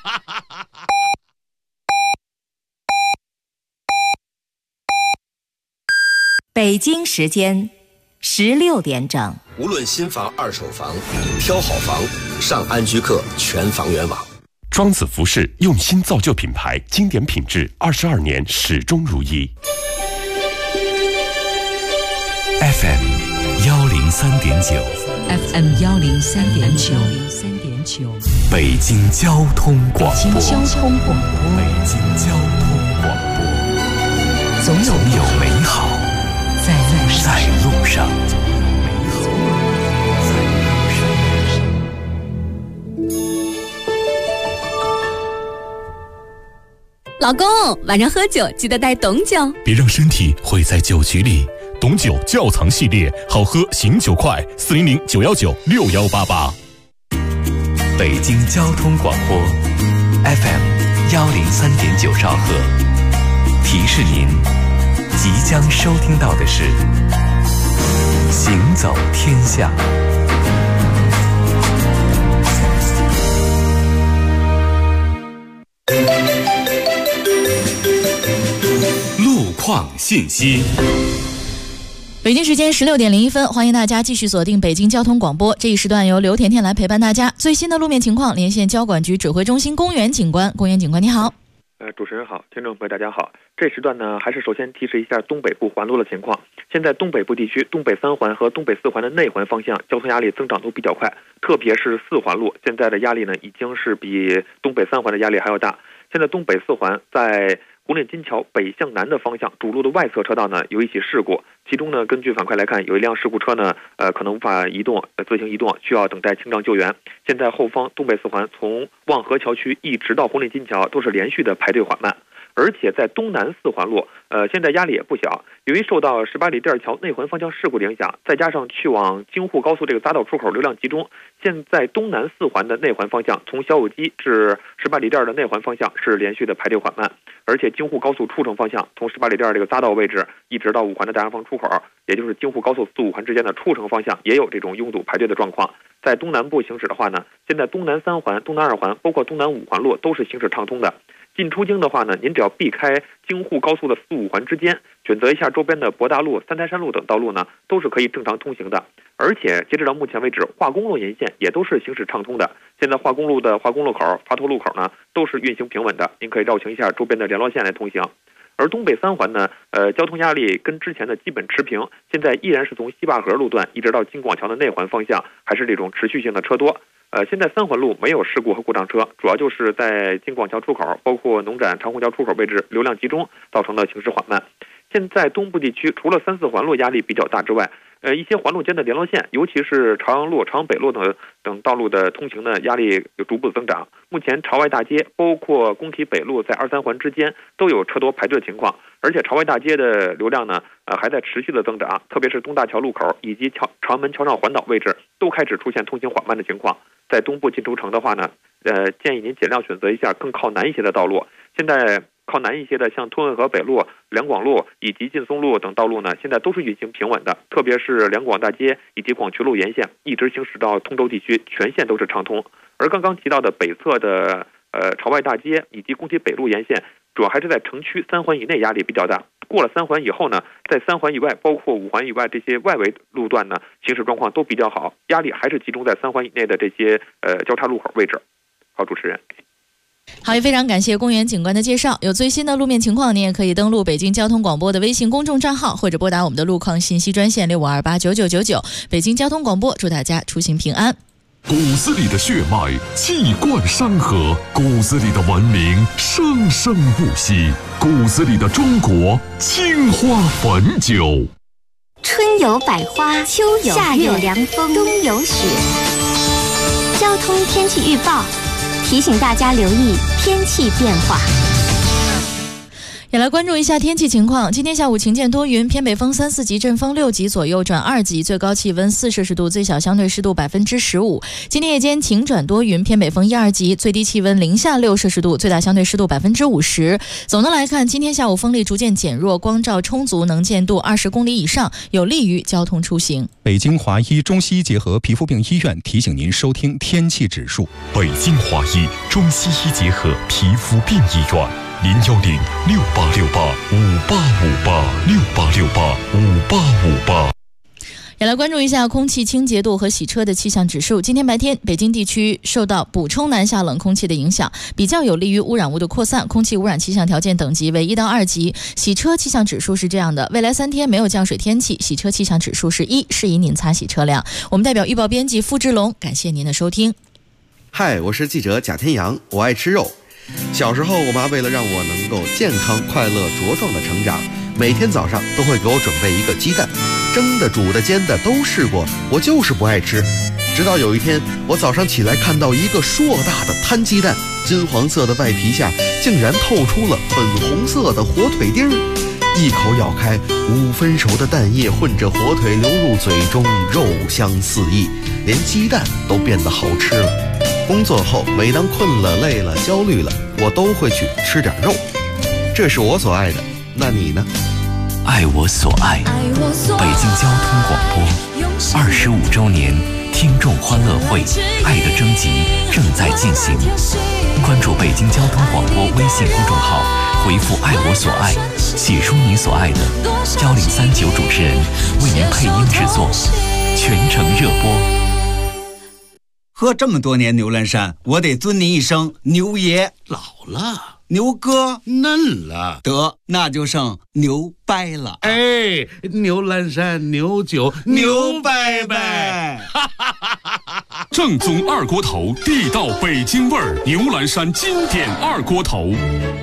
北京时间16点整。 无论新房、二手房，挑好房，上安居客全房源网。 庄子服饰用心造就品牌，经典品质，22年始终如一。 FM 103.9 FM 103.9 北京交通广播。 北京交通广播。 北京交通广播。总有美好在路上。 老公，晚上喝酒记得带董酒， 别让身体毁在酒局里。董酒窖藏系列，好喝醒酒快，400-919-6188。北京交通广播 FM 103.9兆赫，提示您即将收听到的是行走天下。路况信息。 北京时间16点01分，欢迎大家继续锁定北京交通广播。这一时段由刘甜甜来陪伴大家。最新的路面情况，连线交管局指挥中心公园警官。公园警官你好。 主持人好，听众朋友大家好。这时段呢，还是首先提示一下东北部环路的情况。现在东北部地区东北3环和东北4环的内环方向交通压力增长都比较快，特别是4环路，现在的压力呢已经是比东北3环的压力还要大。现在东北4环在红岭金桥北向南的方向主路的外侧车道呢有一起事故，其中呢根据反馈来看，有一辆事故车呢可能无法移动，自行移动，需要等待清障救援。现在后方东北4环从望河桥区一直到红岭金桥都是连续的排队缓慢。而且在东南4环路，现在压力也不小。由于受到18里店桥内环方向事故的影响，再加上去往京沪高速这个匝道出口流量集中，现在东南4环的内环方向，从小武基至18里店的内环方向是连续的排队缓慢。而且京沪高速出城方向，从18里店这个匝道位置一直到5环的大洋坊出口，也就是京沪高速4、5环之间的出城方向，也有这种拥堵排队的状况。在东南部行驶的话呢，现在东南3环、东南2环，包括东南5环路都是行驶畅通的。进出京的话呢，您只要避开京沪高速的4、5环之间，选择一下周边的博大路、三台山路等道路呢，都是可以正常通行的。而且截止到目前为止，化工路沿线也都是行驶畅通的。现在化工路的化工路口、华佗路口呢，都是运行平稳的，您可以绕行一下周边的联络线来通行。而东北3环呢，交通压力跟之前的基本持平，现在依然是从西坝河路段一直到京广桥的内环方向，还是这种持续性的车多。现在3环路没有事故和故障车，主要就是在京广桥出口，包括农展、长虹桥出口位置流量集中，造成的行驶缓慢。现在东部地区除了3、4环路压力比较大之外，一些环路间的联络线，尤其是朝阳路、朝阳北路等道路的通行呢，压力有逐步增长。目前朝外大街包括工体北路在2、3环之间都有车多排队的情况，而且朝外大街的流量呢，还在持续的增长，特别是东大桥路口以及朝阳门桥上环岛位置都开始出现通行缓慢的情况。在东部进出城的话呢，建议您尽量选择一下更靠南一些的道路。现在靠南一些的，像通惠河北路、两广路以及劲松路等道路呢，现在都是运行平稳的，特别是两广大街以及广渠路沿线，一直行驶到通州地区，全线都是畅通。而刚刚提到的北侧的朝外大街以及工体北路沿线，主要还是在城区3环以内压力比较大。过了3环以后呢，在3环以外，包括5环以外这些外围路段呢，行驶状况都比较好，压力还是集中在3环以内的这些交叉路口位置。好，主持人。 好，也非常感谢公园警官的介绍。有最新的路面情况，您也可以登录北京交通广播的微信公众账号，或者拨打我们的路况信息专线65289999。北京交通广播，祝大家出行平安。 骨子里的血脉气贯山河，骨子里的文明生生不息，骨子里的中国青花汾酒。 春有百花，秋有夏有凉风，冬有雪。交通天气预报提醒大家留意天气变化。 也来关注一下天气情况。今天下午晴间多云，偏北风3、4级，阵风6级左右转2级，最高气温4摄氏度，最小相对湿度15%。今天夜间晴转多云，偏北风1、2级，最低气温零下6摄氏度，最大相对湿度50%。总的来看，今天下午风力逐渐减弱，光照充足，能见度20公里以上，有利于交通出行。 北京华医中西医结合皮肤病医院提醒您收听天气指数。 北京华医中西医结合皮肤病医院，0106868585858685858。 也来关注一下空气清洁度和洗车的气象指数。今天白天，北京地区受到补充南下冷空气的影响，比较有利于污染物的扩散，空气污染气象条件等级为1到2级。洗车气象指数是这样的：未来3天没有降水天气，洗车气象指数是1，适宜您擦洗车辆。我们代表预报编辑付志龙，感谢您的收听。 嗨，我是记者贾天阳，我爱吃肉。小时候，我妈为了让我能够健康、快乐、茁壮的成长，每天早上都会给我准备一个鸡蛋，蒸的、煮的、煎的都试过，我就是不爱吃。直到有一天，我早上起来看到一个硕大的摊鸡蛋，金黄色的外皮下竟然透出了粉红色的火腿丁儿，一口咬开，5分熟的蛋液混着火腿流入嘴中，肉香四溢，连鸡蛋都变得好吃了。工作后，每当困了、累了、焦虑了，我都会去吃点肉。这是我所爱的，那你呢？ 爱我所爱，北京交通广播25周年听众欢乐会爱的征集正在进行。关注北京交通广播微信公众号，回复爱我所爱，写出你所爱的，1039主持人为您配音制作，全程热播。 喝这么多年牛栏山，我得尊您一声牛爷。 老了， 牛哥嫩了， 得那就剩牛掰了。 哎，牛栏山牛酒牛掰掰， 正宗二锅头，地道北京味儿，牛栏山经典二锅头。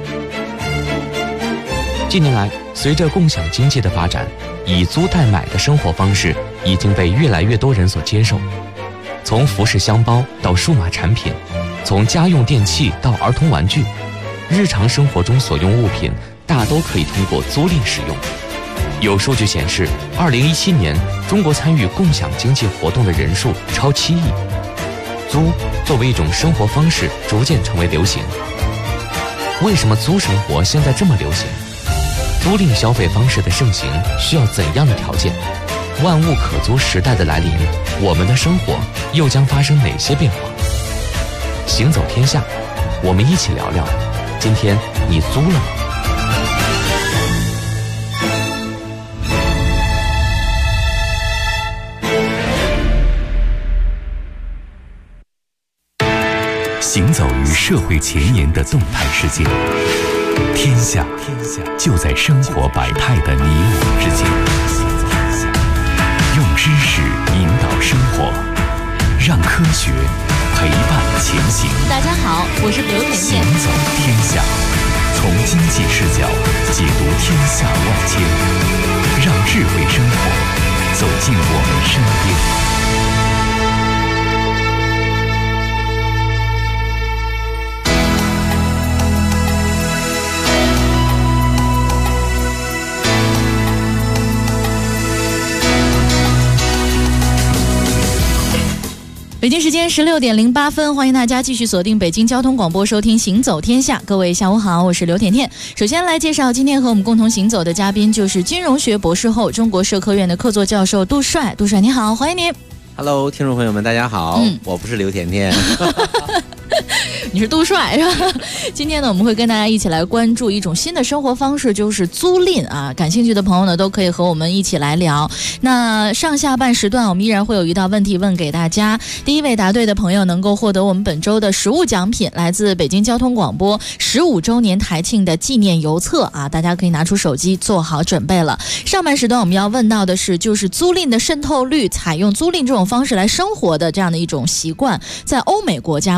近年来，随着共享经济的发展，以租代买的生活方式已经被越来越多人所接受。从服饰箱包到数码产品，从家用电器到儿童玩具，日常生活中所用物品大都可以通过租赁使用。有数据显示，2017年中国参与共享经济活动的人数超7亿。租作为一种生活方式逐渐成为流行。为什么租生活现在这么流行？租赁消费方式的盛行需要怎样的条件？万物可租时代的来临，我们的生活又将发生哪些变化？行走天下，我们一起聊聊，今天你租了吗？ 行走于社会前沿的动态世界，天下就在生活百态的你我之间。用知识引导生活，让科学陪伴前行。 大家好，我是刘甜甜。 行走天下，从经济视角解读天下万千，让智慧生活走进我们身边。 北京时间16点08分，欢迎大家继续锁定北京交通广播，收听《行走天下》。各位下午好，我是刘甜甜。首先来介绍今天和我们共同行走的嘉宾，就是金融学博士后、中国社科院的客座教授杜帅。杜帅你好，欢迎您。 Hello， 听众朋友们，大家好，我不是刘甜甜。 你是杜帅是吧？今天呢，我们会跟大家一起来关注一种新的生活方式，就是租赁啊。感兴趣的朋友呢，都可以和我们一起来聊。那上下半时段，我们依然会有一道问题问给大家。第一位答对的朋友能够获得我们本周的实物奖品，来自北京交通广播15周年台庆的纪念邮册啊，大家可以拿出手机做好准备了。上半时段我们要问到的是，就是租赁的渗透率，采用租赁这种方式来生活的这样的一种习惯，在欧美国家目前能够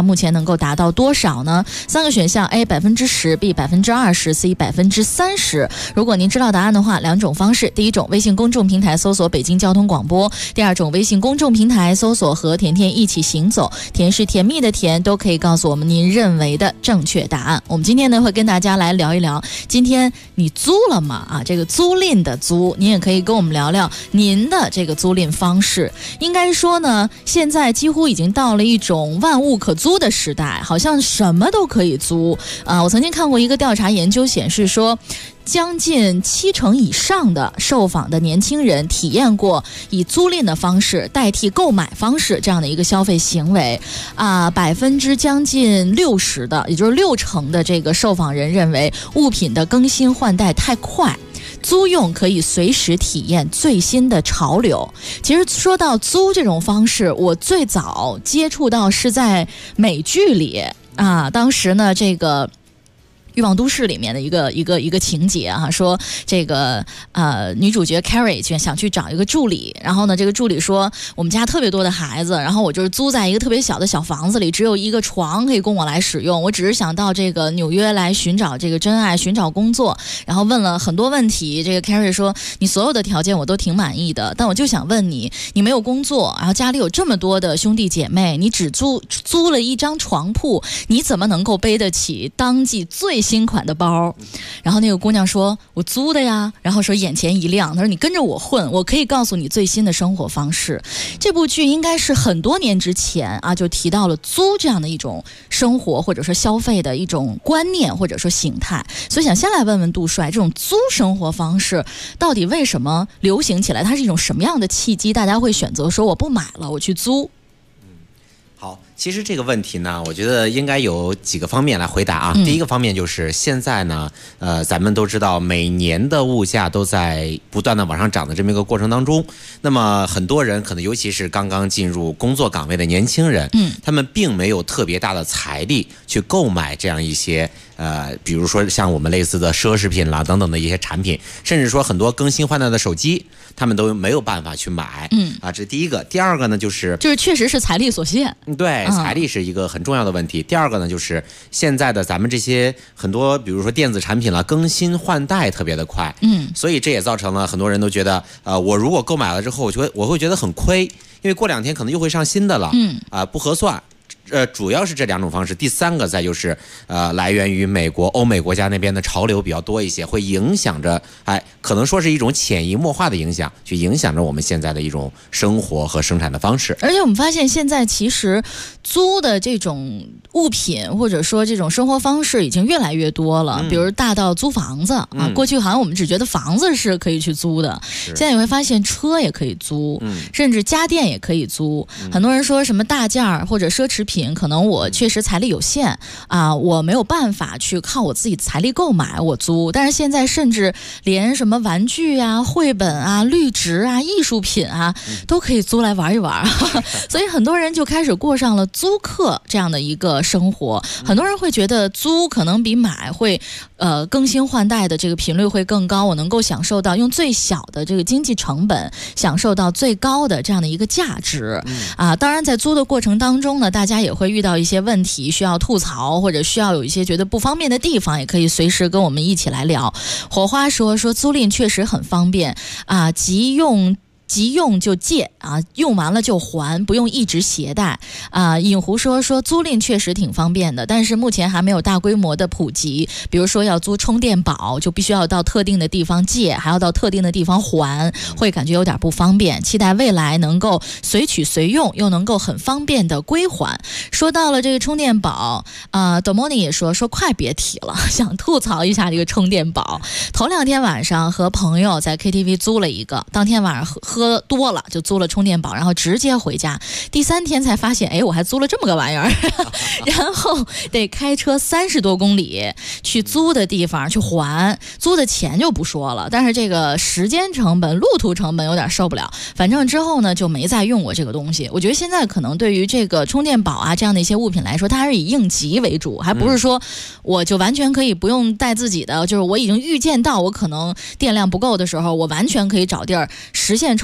够达到多少呢？3个选项 A 10%， B 20%， C 30%。如果您知道答案的话，2种方式：第一种，微信公众平台搜索北京交通广播；第二种，微信公众平台搜索和甜甜一起行走，甜是甜蜜的甜，都可以告诉我们您认为的正确答案。我们今天呢会跟大家来聊一聊，今天你租了吗？这个租赁的租，您也可以跟我们聊聊您的这个租赁方式。应该说呢，现在几乎已经到了一种万物可租的时代，好像什么都可以租。我曾经看过一个调查研究显示说，将近70%以上的受访的年轻人体验过以租赁的方式代替购买方式这样的一个消费行为将近60%的，也就是60%的这个受访人认为物品的更新换代太快，租用可以随时体验最新的潮流。其实说到租这种方式，我最早接触到是在美剧里当时呢这个欲望都市里面的一个情节说这个女主角 Carrie 想去找一个助理，然后呢这个助理说我们家特别多的孩子，然后我就是租在一个特别小的小房子里，只有一个床可以供我来使用，我只是想到这个纽约来寻找这个真爱，寻找工作，然后问了很多问题。这个 Carrie 说你所有的条件我都挺满意的，但我就想问你没有工作，然后家里有这么多的兄弟姐妹，你只租了一张床铺，你怎么能够背得起当季最新款的包？然后那个姑娘说我租的呀，然后说眼前一亮，她说你跟着我混，我可以告诉你最新的生活方式。这部剧应该是很多年之前就提到了租这样的一种生活或者说消费的一种观念或者说形态，所以想先来问问杜帅，这种租生活方式到底为什么流行起来？它是一种什么样的契机，大家会选择说我不买了，我去租？ 好，其实这个问题呢，我觉得应该有几个方面来回答第一个方面就是现在呢，咱们都知道每年的物价都在不断的往上涨的这么一个过程当中，那么很多人可能尤其是刚刚进入工作岗位的年轻人，他们并没有特别大的财力去购买这样一些比如说像我们类似的奢侈品啦等等的一些产品，甚至说很多更新换代的手机，他们都没有办法去买。这是第一个。第二个呢，就是确实是财力所限。对，财力是一个很重要的问题。第二个呢，就是现在的咱们这些很多，比如说电子产品啦，更新换代特别的快。所以这也造成了很多人都觉得，我如果购买了之后，我会觉得很亏，因为过2天可能又会上新的了。不合算。主要是这2种方式。第三个再就是来源于美国、欧美国家那边的潮流比较多一些，会影响着可能说是一种潜移默化的影响，去影响着我们现在的一种生活和生产的方式。 而且我们发现现在其实租的这种物品或者说这种生活方式已经越来越多了，比如大到租房子过去好像我们只觉得房子是可以去租的，现在你会发现车也可以租，甚至家电也可以租。很多人说什么大件或者奢侈品可能我确实财力有限我没有办法去靠我自己财力购买，我租。但是现在甚至连什么玩具绘本绿植艺术品都可以租来玩一玩所以很多人就开始过上了租客这样的一个生活。很多人会觉得租可能比买会更新换代的这个频率会更高，我能够享受到用最小的这个经济成本享受到最高的这样的一个价值当然在租的过程当中呢，大家也会遇到一些问题需要吐槽，或者需要有一些觉得不方便的地方，也可以随时跟我们一起来聊。火花说租赁确实很方便急用就借用完了就还，不用一直携带尹胡说租赁确实挺方便的，但是目前还没有大规模的普及。比如说要租充电宝，就必须要到特定的地方借，还要到特定的地方还，会感觉有点不方便。期待未来能够随取随用，又能够很方便的归还。说到了这个充电宝Domoni 也说快别提了，想吐槽一下这个充电宝。头2天晚上和朋友在 KTV 租了一个，当天晚上喝多了就租了充电宝，然后直接回家。第3天才发现我还租了这么个玩意儿然后得开车30多公里去租的地方去还，租的钱就不说了，但是这个时间成本路途成本有点受不了。反正之后呢就没再用过这个东西。我觉得现在可能对于这个充电宝这样的一些物品来说，它还是以应急为主，还不是说我就完全可以不用带自己的，就是我已经预见到我可能电量不够的时候，我完全可以找地儿实现充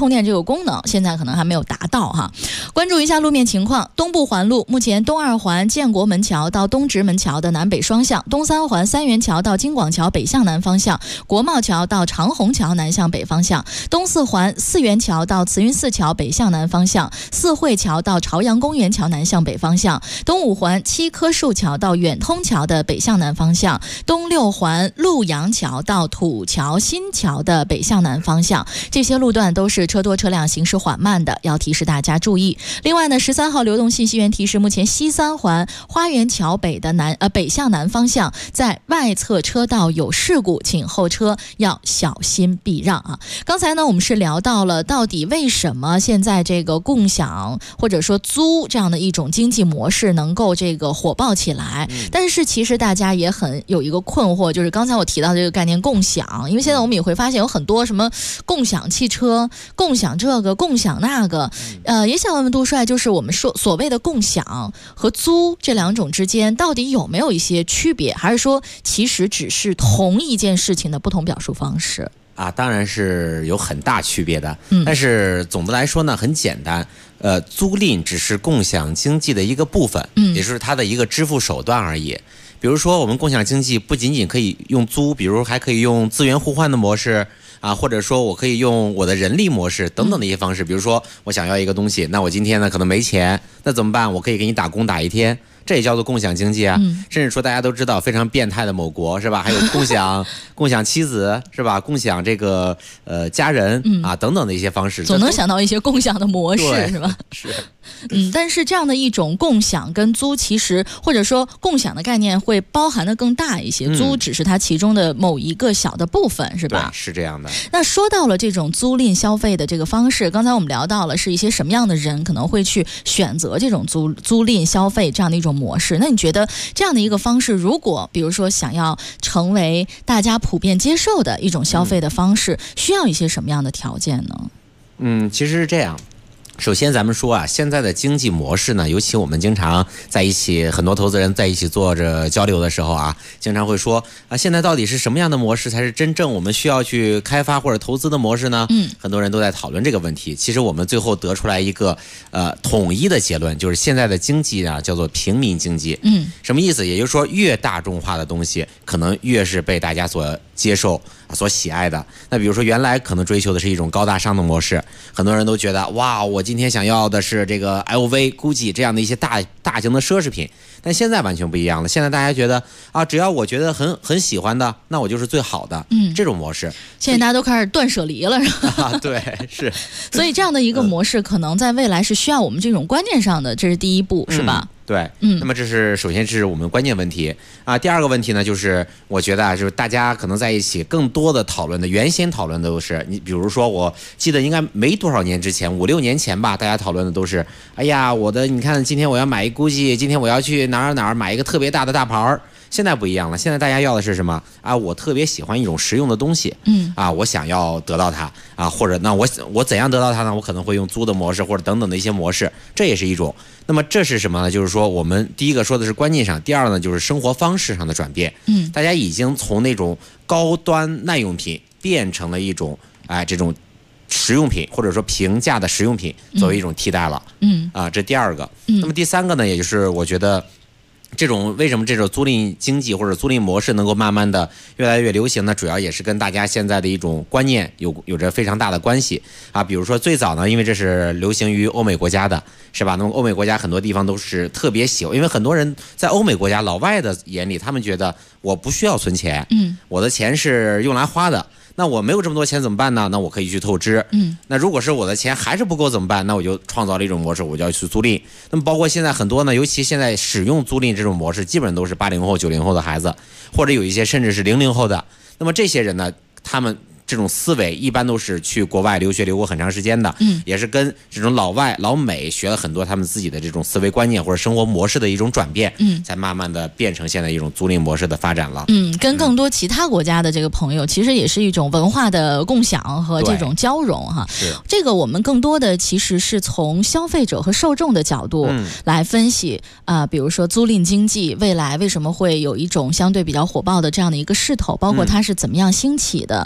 充电这个功能，现在可能还没有达到哈。关注一下路面情况，东部环路目前东二环建国门桥到东直门桥的南北双向，东三环三元桥到京广桥北向南方向，国贸桥到长虹桥南向北方向，东四环四元桥到慈云寺桥北向南方向，四惠桥到朝阳公园桥南向北方向，东五环七棵树桥到远通桥的北向南方向，东六环陆阳桥到土桥新桥的北向南方向，这些路段都是车多车辆行驶缓慢的，要提示大家注意。另外呢，13号流动信息源提示，目前西三环花园桥北的北向南方向在外侧车道有事故，请后车要小心避让啊。刚才呢我们是聊到了到底为什么现在这个共享或者说租这样的一种经济模式能够这个火爆起来，但是其实大家也很有一个困惑，就是刚才我提到的这个概念共享，因为现在我们也会发现有很多什么共享汽车、共享这个、共享那个，也想问问杜帅，就是我们说所谓的共享和租这两种之间到底有没有一些区别，还是说其实只是同一件事情的不同表述方式？ 当然是有很大区别的，但是总的来说呢，很简单，租赁只是共享经济的一个部分，也就是它的一个支付手段而已。比如说我们共享经济不仅仅可以用租，比如还可以用资源互换的模式或者说我可以用我的人力模式等等的一些方式。比如说我想要一个东西，那我今天呢可能没钱，那怎么办？我可以给你打工打一天，这也叫做共享经济啊。甚至说大家都知道非常变态的某国是吧？还有共享妻子是吧？共享这个家人等等的一些方式， 总能想到一些共享的模式是吧？ 是。 但是这样的一种共享跟租，其实或者说共享的概念会包含的更大一些，租只是它其中的某一个小的部分，是吧？ 对，是这样的。 那说到了这种租赁消费的这个方式，刚才我们聊到了是一些什么样的人可能会去选择这种租赁消费这样的一种模式。那你觉得这样的一个方式，如果比如说想要成为大家普遍接受的一种消费的方式，需要一些什么样的条件呢？ 其实是这样。首先咱们说现在的经济模式呢，尤其我们经常在一起，很多投资人在一起做着交流的时候经常会说现在到底是什么样的模式才是真正我们需要去开发或者投资的模式呢？很多人都在讨论这个问题。其实我们最后得出来一个统一的结论，就是现在的经济叫做平民经济。什么意思？也就是说越大众化的东西可能越是被大家所接受所喜爱的。那比如说原来可能追求的是一种高大上的模式，很多人都觉得哇，我今天想要的是这个 LV、GUCCI 这样的一些大型的奢侈品，但现在完全不一样了。现在大家觉得只要我觉得很喜欢的，那我就是最好的。这种模式现在大家都开始断舍离了，是吧？ 对，是。 所以这样的一个模式可能在未来是需要我们这种观念上的，这是第一步，是吧？ 对，那么这是首先是我们关键问题第二个问题呢，就是我觉得就是大家可能在一起更多的讨论的，原先讨论的都是你比如说我记得应该没多少年之前，5、6年前吧，大家讨论的都是哎呀你看今天我要买一 GUCCI， 今天我要去哪儿买一个特别大的大牌儿。现在不一样了，现在大家要的是什么我特别喜欢一种实用的东西，我想要得到它或者那我怎样得到它呢？我可能会用租的模式或者等等的一些模式，这也是一种。那么这是什么呢？就是说我们第一个说的是观念上，第二呢就是生活方式上的转变。大家已经从那种高端耐用品变成了一种这种实用品或者说平价的实用品作为一种替代了。这第二个。那么第三个呢，也就是我觉得为什么这种租赁经济或者租赁模式能够慢慢的越来越流行呢？主要也是跟大家现在的一种观念有着非常大的关系比如说最早呢，因为这是流行于欧美国家的，是吧？那么欧美国家很多地方都是特别喜欢，因为很多人在欧美国家老外的眼里，他们觉得我不需要存钱，我的钱是用来花的。那我没有这么多钱怎么办呢？那我可以去透支。那如果是我的钱还是不够怎么办？那我就创造了一种模式，我就要去租赁。那么包括现在很多呢，尤其现在使用租赁这种模式，基本上都是80后、90后的孩子，或者有一些甚至是00后的。那么这些人呢，他们这种思维一般都是去国外留学留过很长时间的，也是跟这种老外老美学了很多他们自己的这种思维观念或者生活模式的一种转变，才慢慢的变成现在一种租赁模式的发展了。 跟更多其他国家的这个朋友，其实也是一种文化的共享和这种交融哈。这个我们更多的其实是从消费者和受众的角度来分析比如说租赁经济未来为什么会有一种相对比较火爆的这样的一个势头，包括它是怎么样兴起的。那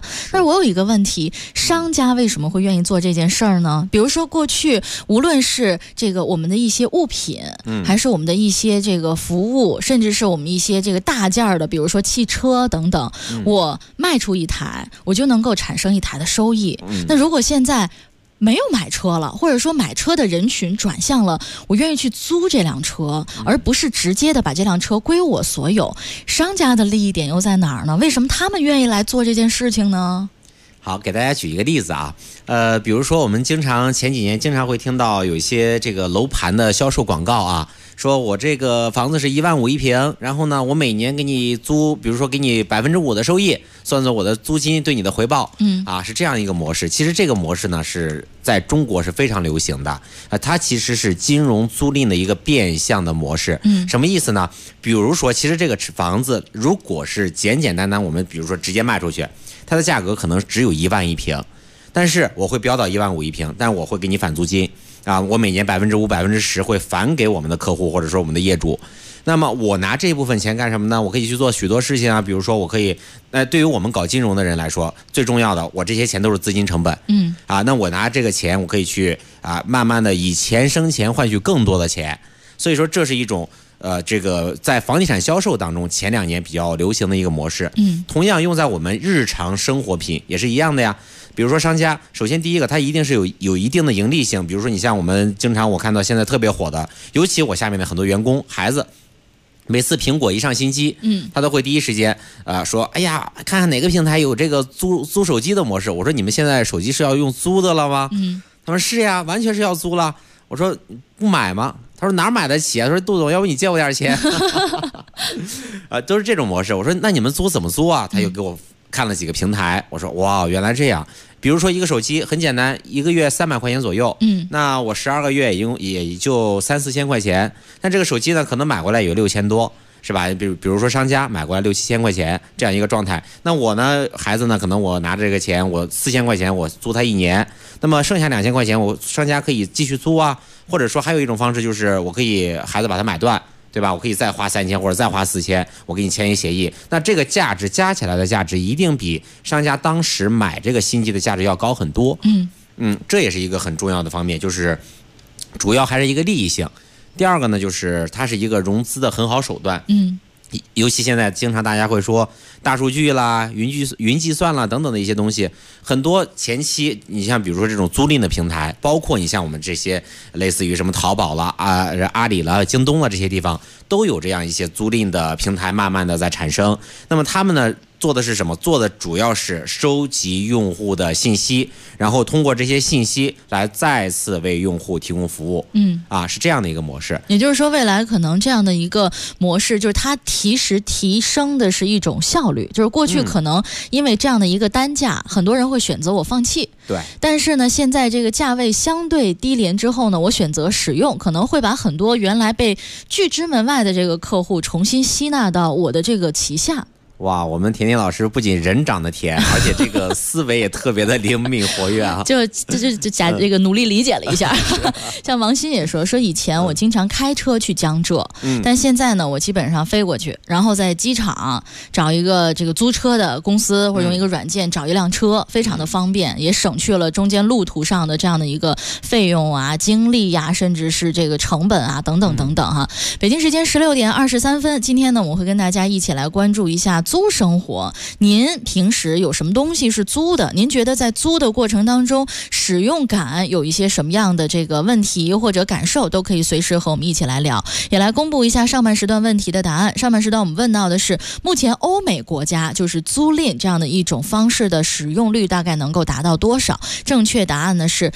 我有一个问题，商家为什么会愿意做这件事儿呢？比如说过去无论是这个我们的一些物品，还是我们的一些这个服务，甚至是我们一些这个大件的，比如说汽车等等，我卖出一台，我就能够产生一台的收益。那如果现在没有买车了，或者说买车的人群转向了我愿意去租这辆车，而不是直接的把这辆车归我所有，商家的利益点又在哪儿呢？为什么他们愿意来做这件事情呢？ 好，给大家举一个例子啊，比如说我们前几年经常会听到有一些这个楼盘的销售广告啊，说我这个房子是15000一平，然后呢，我每年给你租，比如说给你5%的收益，算作我的租金对你的回报，是这样一个模式。其实这个模式呢是在中国是非常流行的，它其实是金融租赁的一个变相的模式。什么意思呢？比如说，其实这个房子如果是简简单单，我们比如说直接卖出去，它的价格可能只有1万一平，但是我会标到15000一平，但是我会给你返租金啊，我每年5%、10%会返给我们的客户或者说我们的业主。那么我拿这部分钱干什么呢？我可以去做许多事情啊，比如说我可以，对于我们搞金融的人来说，最重要的，我这些钱都是资金成本，那我拿这个钱，我可以去慢慢的以钱生钱，换取更多的钱。所以说这是一种这个在房地产销售当中前2年比较流行的一个模式。同样用在我们日常生活品也是一样的呀。比如说商家，首先第一个，它一定是有一定的盈利性。比如说你像我们经常我看到现在特别火的，尤其我下面的很多员工孩子，每次苹果一上新机，他都会第一时间说，哎呀，看看哪个平台有这个租手机的模式。我说你们现在手机是要用租的了吗？他说是呀，完全是要租了。我说不买吗？他说哪儿买得起啊？他说杜总，要不你借我点钱？都是这种模式。我说那你们租怎么租啊？他又给我看了几个平台。我说哇，原来这样。比如说一个手机很简单，一个月300块钱左右，那我12个月也就3、4千块钱。但这个手机呢，可能买回来有6000多。是吧？比如说商家买过来6、7千块钱这样一个状态，那我呢，孩子呢，可能我拿着这个钱，我4千块钱我租他1年，那么剩下2千块钱我商家可以继续租啊，或者说还有一种方式就是我可以孩子把它买断，对吧？我可以再花3千或者再花4千，我给你签一协议，那这个价值加起来的价值一定比商家当时买这个新机的价值要高很多。这也是一个很重要的方面，就是主要还是一个利益性。第二个呢，就是它是一个融资的很好手段。尤其现在经常大家会说大数据啦、云计算啦等等的一些东西，很多前期你像比如说这种租赁的平台，包括你像我们这些类似于什么淘宝啦、阿里啦、京东啦这些地方，都有这样一些租赁的平台慢慢的在产生。那么他们呢做的是什么？做的主要是收集用户的信息，然后通过这些信息来再次为用户提供服务。是这样的一个模式。 也就是说，未来可能这样的一个模式，就是它提升的是一种效率。就是过去可能因为这样的一个单价，很多人会选择我放弃。 对。 但是呢，现在这个价位相对低廉之后呢，我选择使用，可能会把很多原来被拒之门外的这个客户重新吸纳到我的这个旗下。 哇，我们甜甜老师不仅人长得甜，而且这个思维也特别的灵敏活跃啊！ 就这个努力理解了一下。像王鑫也说以前我经常开车去江浙，但现在呢，我基本上飞过去，然后在机场找一个这个租车的公司，或者用一个软件找一辆车，非常的方便，也省去了中间路途上的这样的一个费用啊、精力呀，甚至是这个成本啊等等等等哈。北京时间16点23分，今天呢，我会跟大家一起来关注一下租生活。您平时有什么东西是租的？您觉得在租的过程当中使用感有一些什么样的这个问题或者感受，都可以随时和我们一起来聊。也来公布一下上半时段问题的答案。上半时段我们问到的是，目前欧美国家就是租赁这样的一种方式的使用率大概能够达到多少？正确答案呢是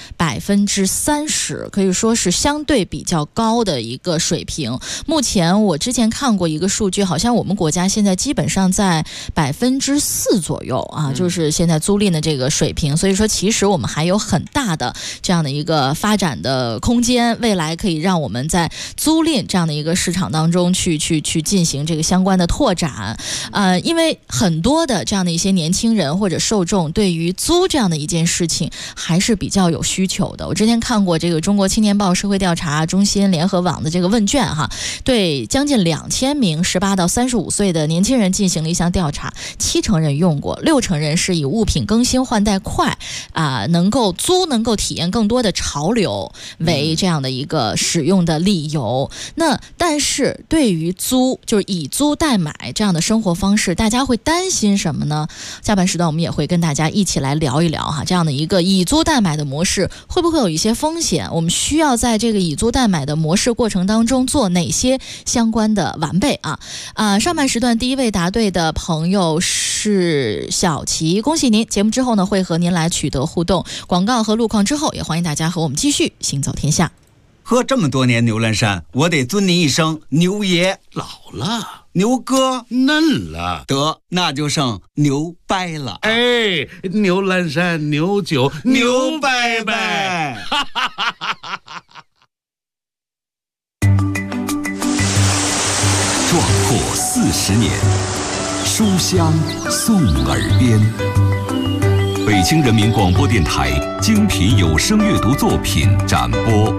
30%，可以说是相对比较高的一个水平。目前我之前看过一个数据，好像我们国家现在基本上在4%左右啊，就是现在租赁的这个水平。所以说其实我们还有很大的这样的一个发展的空间，未来可以让我们在租赁这样的一个市场当中去进行这个相关的拓展。因为很多的这样的一些年轻人或者受众对于租这样的一件事情还是比较有需求的。我之前看过这个中国青年报社会调查中心联合网的这个问卷哈，对将近2000名18到35岁的年轻人进行了一项调查，7成人用过，6成人是以物品更新换代快能够体验更多的潮流为这样的一个使用的理由。那但是对于就是以租代买这样的生活方式，大家会担心什么呢？下半时段我们也会跟大家一起来聊一聊这样的一个以租代买的模式会不会有一些风险，我们需要在这个以租代买的模式过程当中做哪些相关的完备上半时段第一位答对的朋友是小齐，恭喜您！节目之后呢，会和您来取得互动，广告和路况之后，也欢迎大家和我们继续行走天下。 喝这么多年牛栏山，我得尊您一声牛爷。 老了， 牛哥嫩了， 得那就剩牛掰了。 哎，牛栏山牛酒牛掰掰。 壮阔40年，书香送耳边。北京人民广播电台精品有声阅读作品展播。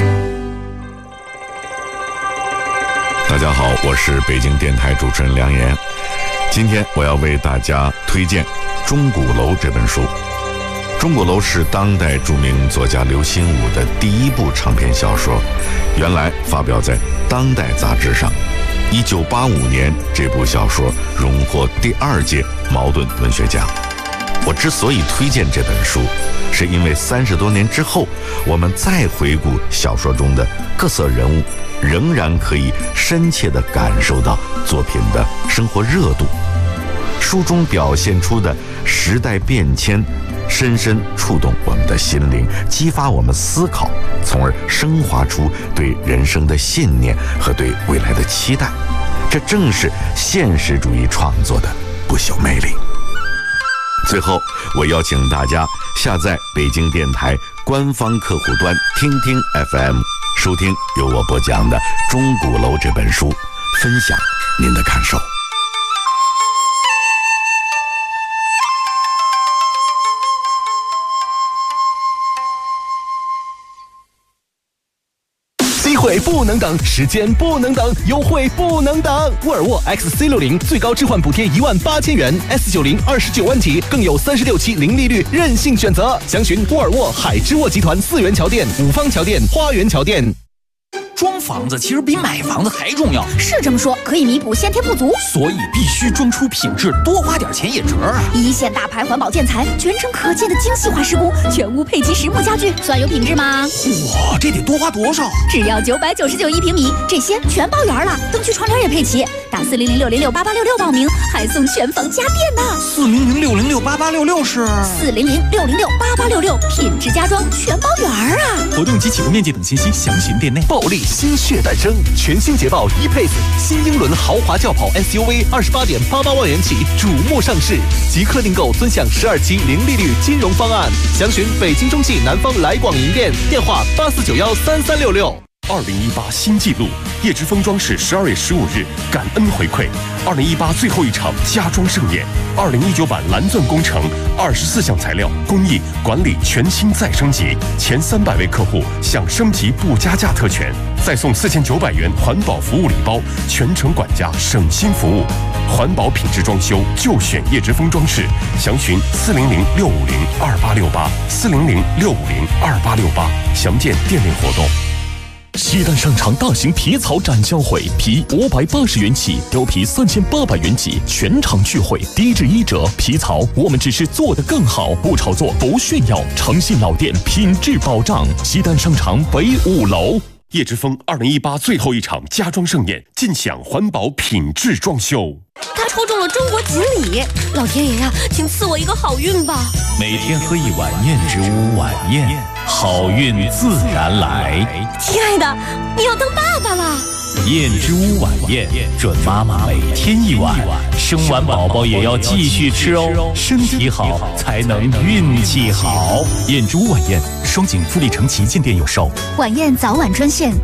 大家好，我是北京电台主持人梁岩。今天我要为大家推荐《钟鼓楼》这本书。《钟鼓楼》是当代著名作家刘心武的第一部长篇小说，原来发表在《当代》杂志上。1985年，这部小说荣获第2届茅盾文学奖。我之所以推荐这本书，是因为30多年之后，我们再回顾小说中的各色人物，仍然可以深切地感受到作品的生活热度。书中表现出的时代变迁，深深触动我们的心灵，激发我们思考，从而升华出对人生的信念和对未来的期待。这正是现实主义创作的不朽魅力。最后，我邀请大家下载北京电台官方客户端听听 FM， 收听由我播讲的《钟鼓楼》这本书，分享您的感受。 机会不能等，时间不能等，优惠不能等。沃尔沃 XC60 最高置换补贴18000元 ，S90 29万起，更有36期零利率，任性选择。详询沃尔沃海之沃集团4元桥店、五方桥店、花园桥店。 装房子其实比买房子还重要， 是这么说，可以弥补先天不足， 所以必须装出品质，多花点钱也值啊！ 一线大牌环保建材，全程可见的精细化施工，全屋配齐实木家具，算有品质吗？ 哇，这得多花多少？ 只要9991平米，这些全包圆了，灯区窗帘也配齐。打40060688866报名，还送全房家电呢。 40060688866是 40060688866，品质家装全包圆啊！ 活动及启动面积等信息详询店内。 暴力心血诞生，全新捷豹E-Pace 新英伦豪华轿跑 SUV28.88万元起，瞩目上市，即刻订购尊享12期零利率金融方案。详询北京中汽南方来广营店，电话84913366。 2018新纪录，叶之峰装饰12月15日感恩回馈2018最后一场家装盛宴，2019版蓝钻工程24项材料工艺管理全新再升级，前300位客户享升级不加价特权，再送4900元环保服务礼包，全程管家省心服务，环保品质装修就选叶之峰装饰，详询400-650-2868，400-650-2868，详见店内活动。 西单商场大型皮草展销会，皮580元起，貂皮3800元起，全场聚会，低至1折。皮草我们只是做得更好，不炒作，不炫耀，诚信老店，品质保障。西单商场北5楼。 叶之峰2018最后一场家装盛宴，尽享环保品质装修。 他抽中了中国锦鲤，老天爷呀，请赐我一个好运吧！ 每天喝一碗燕之屋晚宴，好运自然来。 亲爱的，你要当爸爸了。 燕之屋晚宴，准妈妈每天一碗，生完宝宝也要继续吃哦，身体好才能运气好。燕之屋晚宴，双井富力城旗舰店有售。 晚宴早晚专线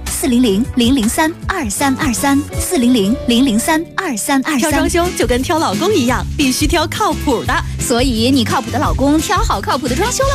400-003-2323，400-003-2323。 挑装修就跟挑老公一样，必须挑靠谱的。 所以你靠谱的老公挑好靠谱的装修了吗？他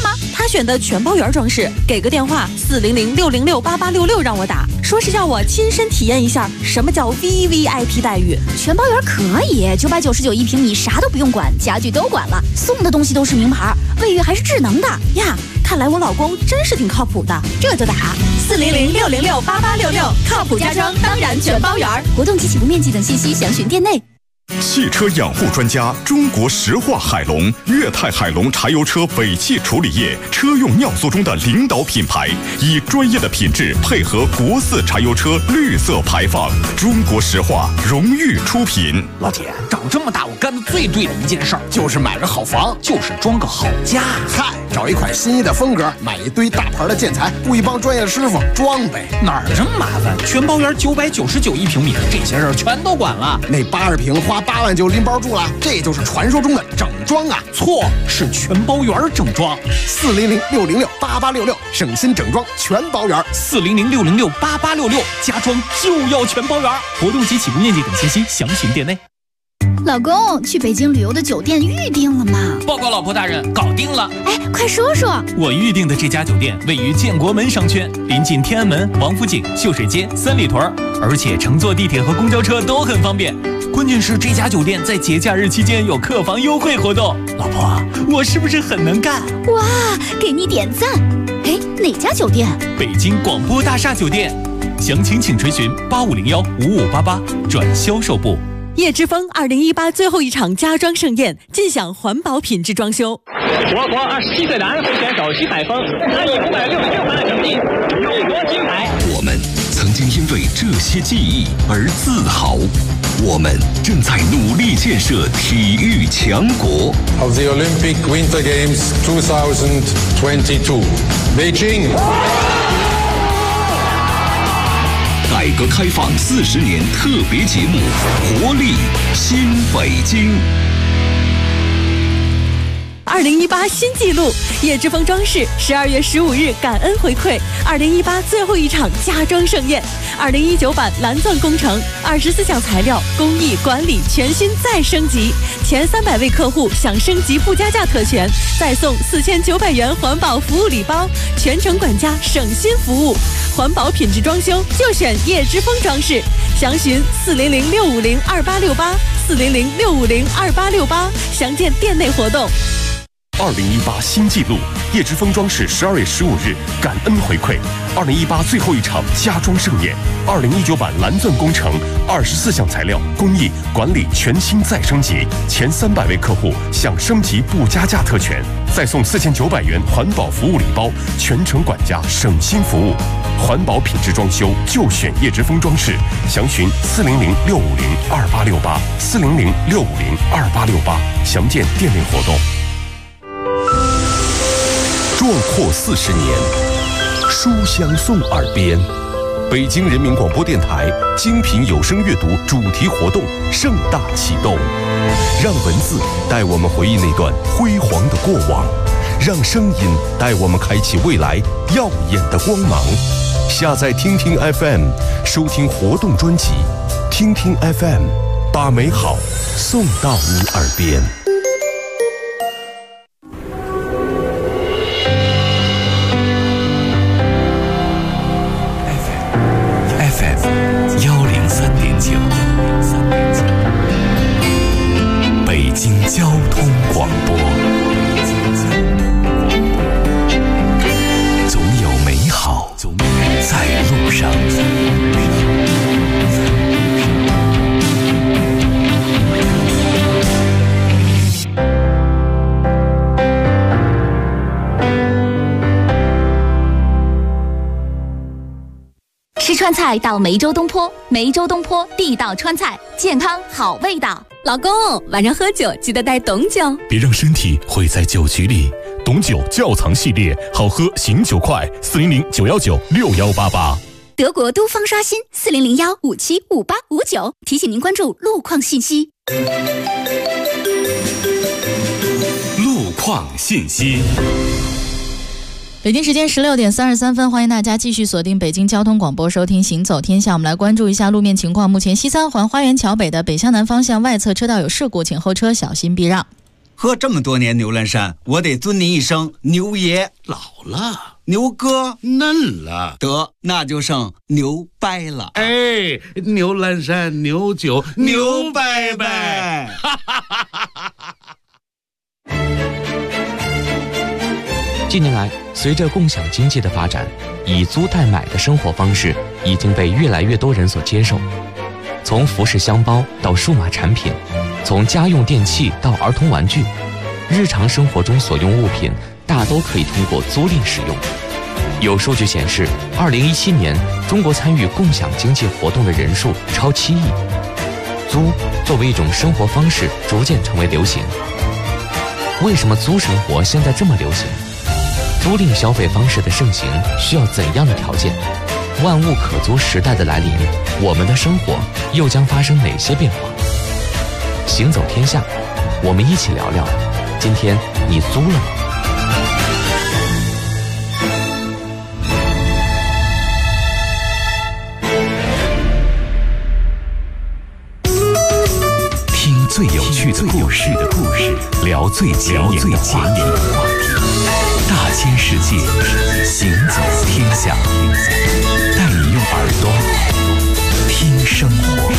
选的全包圆装饰，给个电话400-606-8866让我打，说是叫我亲身体验一下什么叫 VVIP 待遇。 全包圆可以，999一平米，啥都不用管，家具都管了，送的东西都是名牌，卫浴还是智能的呀。看来我老公真是挺靠谱的，这就打400-606-8866，靠谱家装当然全包圆。 活动及起步面积等信息详询店内。 汽车养护专家中国石化海龙粤泰海龙柴油车尾气处理液车用尿素中的领导品牌，以专业的品质配合国4柴油车绿色排放，中国石化荣誉出品。 老铁，长这么大我干的最对的一件事儿就是买个好房，就是装个好家。 嗨，找一款心仪的风格，买一堆大牌的建材，雇一帮专业师傅装呗。 哪儿这么麻烦？全包圆999一平米，这些事儿全都管了。 那80平花8万就拎包住了，这就是传说中的整装啊！ 错，是全包圆整装。 400-606-8866，省心整装全包圆。 400-606-8866，家装就要全包圆。活动及起步面积等信息详询店内。 老公，去北京旅游的酒店预定了吗？ 报告老婆大人，搞定了。 哎，快说说。 我预定的这家酒店位于建国门商圈，临近天安门、王府井、秀水街、三里屯，而且乘坐地铁和公交车都很方便。关键是这家酒店在节假日期间有客房优惠活动。老婆，我是不是很能干？ 哇，给你点赞。哎，哪家酒店？ 北京广播大厦酒店。详情请垂询8501-5588转销售部。 叶之峰2018最后一场家装盛宴，尽享环保品质装修。 我国27岁的安徽选手徐海峰，他以566分的成绩荣夺金牌。 我们曾经因为这些记忆而自豪，我们正在努力建设体育强国。 Of the Olympic Winter Games 2022, Beijing。 改革开放40年特别节目《活力新北京》。 2018新纪录，叶之峰装饰12月15日感恩回馈2018最后一场家装盛宴，2019版蓝钻工程，24项材料工艺管理全新再升级，前300位客户享升级附加价特权，再送4900元环保服务礼包，全程管家省心服务，环保品质装修就选叶之峰装饰，详询400-650-2868 400-650-2868，详见店内活动。 2018新纪录，叶之峰装饰12月15日感恩回馈2018最后一场家装盛宴，2019版蓝钻工程，24项材料工艺管理全新再升级，前300位客户享升级不加价特权，再送4900元环保服务礼包，全程管家省心服务，环保品质装修就选叶之峰装饰，详询400-650-2868 400-650-2868，详见店内活动。 壮阔40年，书香送耳边。北京人民广播电台精品有声阅读主题活动盛大启动，让文字带我们回忆那段辉煌的过往，让声音带我们开启未来耀眼的光芒。下载听听 FM， 收听活动专辑，听听 FM， 把美好送到你耳边。 北京交通广播，总有美好在路上。 吃川菜到梅州东坡，梅州东坡地道川菜，健康好味道。 老公，晚上喝酒记得带董酒， 别让身体毁在酒局里。董酒窖藏系列，好喝醒酒快，400-919-6188。 德国都方刷新400-1575859，提醒您关注路况信息。 路况信息。 北京时间16点33分，欢迎大家继续锁定北京交通广播，收听行走天下。我们来关注一下路面情况。目前西三环花园桥北的北向南方向外侧车道有事故，请后车小心避让。 喝这么多年牛栏山，我得尊您一声牛爷。 老了， 牛哥嫩了， 得那就剩牛掰了。 哎，牛栏山牛酒牛掰掰。 近年来，随着共享经济的发展，以租代买的生活方式已经被越来越多人所接受。从服饰箱包到数码产品，从家用电器到儿童玩具，日常生活中所用物品大都可以通过租赁使用。有数据显示，2017年中国参与共享经济活动的人数超7亿。租作为一种生活方式，逐渐成为流行。为什么租生活现在这么流行？租赁消费方式的盛行需要怎样的条件？万物可租时代的来临，我们的生活又将发生哪些变化？行走天下，我们一起聊聊，今天你租了吗？ 听最有趣的故事，聊最前沿的话题。大千世界，行走天下，带你用耳朵听生活。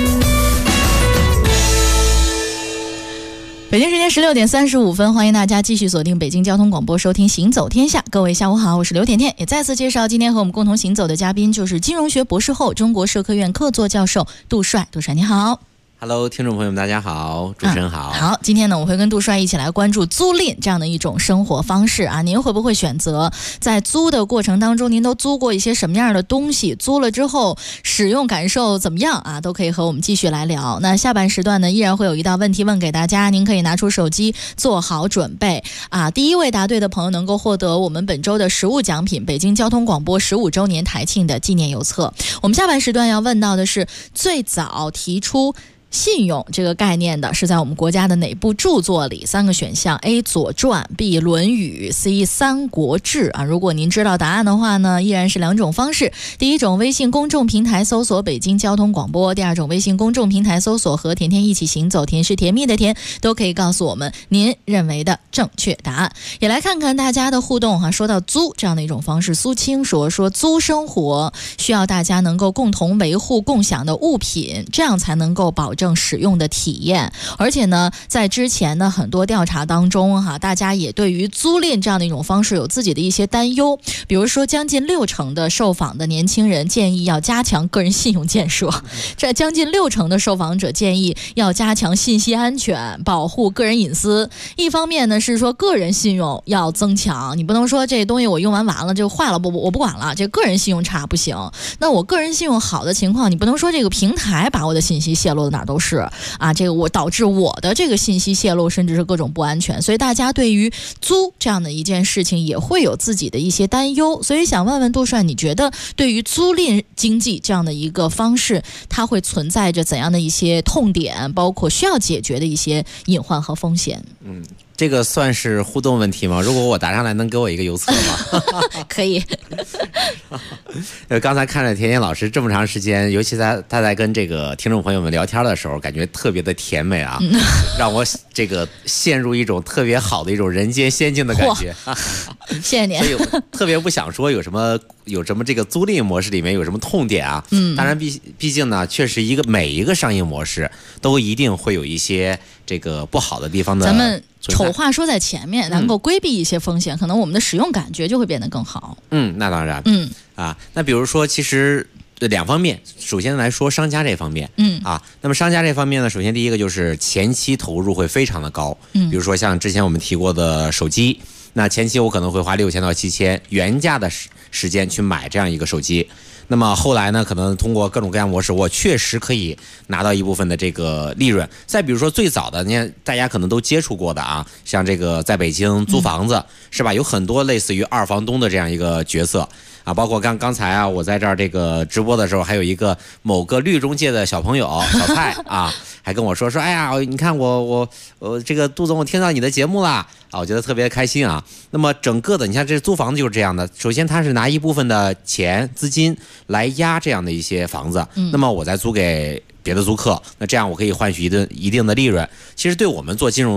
北京时间16点35分，欢迎大家继续锁定北京交通广播，收听《行走天下》。各位下午好，我是刘甜甜，也再次介绍今天和我们共同行走的嘉宾，就是金融学博士后、中国社科院客座教授杜帅。杜帅你好。 Hello， 听众朋友们，大家好，主持人好。 好，今天呢，我会跟杜帅一起来关注租赁这样的一种生活方式啊。您会不会选择在租的过程当中，您都租过一些什么样的东西？租了之后使用感受怎么样啊？都可以和我们继续来聊。那下半时段呢，依然会有一道问题问给大家，您可以拿出手机做好准备啊。第一位答对的朋友能够获得我们本周的实物奖品——北京交通广播15周年台庆的纪念邮册。我们下半时段要问到的是，最早提出信用这个概念的是在我们国家的哪部著作里？3个选项 ：A. 左传 B. 论语 C. 三国志啊。如果您知道答案的话呢，依然是2种方式。第一种，微信公众平台搜索北京交通广播；第二种，微信公众平台搜索和甜甜一起行走，甜是甜蜜的甜，都可以告诉我们您认为的正确答案。也来看看大家的互动哈。说到租这样的一种方式，苏青说租生活需要大家能够共同维护共享的物品，这样才能够保证使用的体验。而且呢，在之前的很多调查当中大家也对于租赁这样的一种方式有自己的一些担忧。比如说，将近60%的受访的年轻人建议要加强个人信用建设，这将近60%的受访者建议要加强信息安全，保护个人隐私。一方面呢是说个人信用要增强，你不能说这东西我用完了就坏了，我不管了，这个人信用差不行。那我个人信用好的情况，你不能说这个平台把我的信息泄露的哪儿都是啊，这个我导致我的这个信息泄露，甚至是各种不安全。所以大家对于租这样的一件事情也会有自己的一些担忧。所以想问问杜帅，你觉得对于租赁经济这样的一个方式，它会存在着怎样的一些痛点，包括需要解决的一些隐患和风险？ 这个算是互动问题吗？如果我答上来，能给我一个邮册吗？ 可以。 刚才看着甜甜老师这么长时间，尤其他在跟这个听众朋友们聊天的时候，感觉特别的甜美啊，让我这个陷入一种特别好的一种人间仙境的感觉。 谢谢您。 所以我特别不想说有什么这个租赁模式里面有什么痛点啊。当然毕竟呢，确实每一个商业模式都一定会有一些这个不好的地方的。 咱们丑话说在前面，能够规避一些风险，可能我们的使用感觉就会变得更好。 那当然。那比如说，其实2方面，首先来说商家这方面，那么商家这方面呢，首先第一个就是前期投入会非常的高，比如说像之前我们提过的手机，那前期我可能会花6000到7000原价的时间去买这样一个手机。那么后来呢，可能通过各种各样模式，我确实可以拿到一部分的这个利润。再比如说最早的，你看大家可能都接触过的啊，像这个在北京租房子，是吧？有很多类似于二房东的这样一个角色啊，包括刚才啊，我在这儿这个直播的时候，还有一个某个律中介的小朋友小蔡啊，还跟我说，哎呀，你看我这个杜总，我听到你的节目啦啊，我觉得特别开心啊。那么整个的，你看这租房子就是这样的，首先他是拿一部分的钱资金来压这样的一些房子，那么我再租给别的租客，那这样我可以换取一定的利润。其实对我们做金融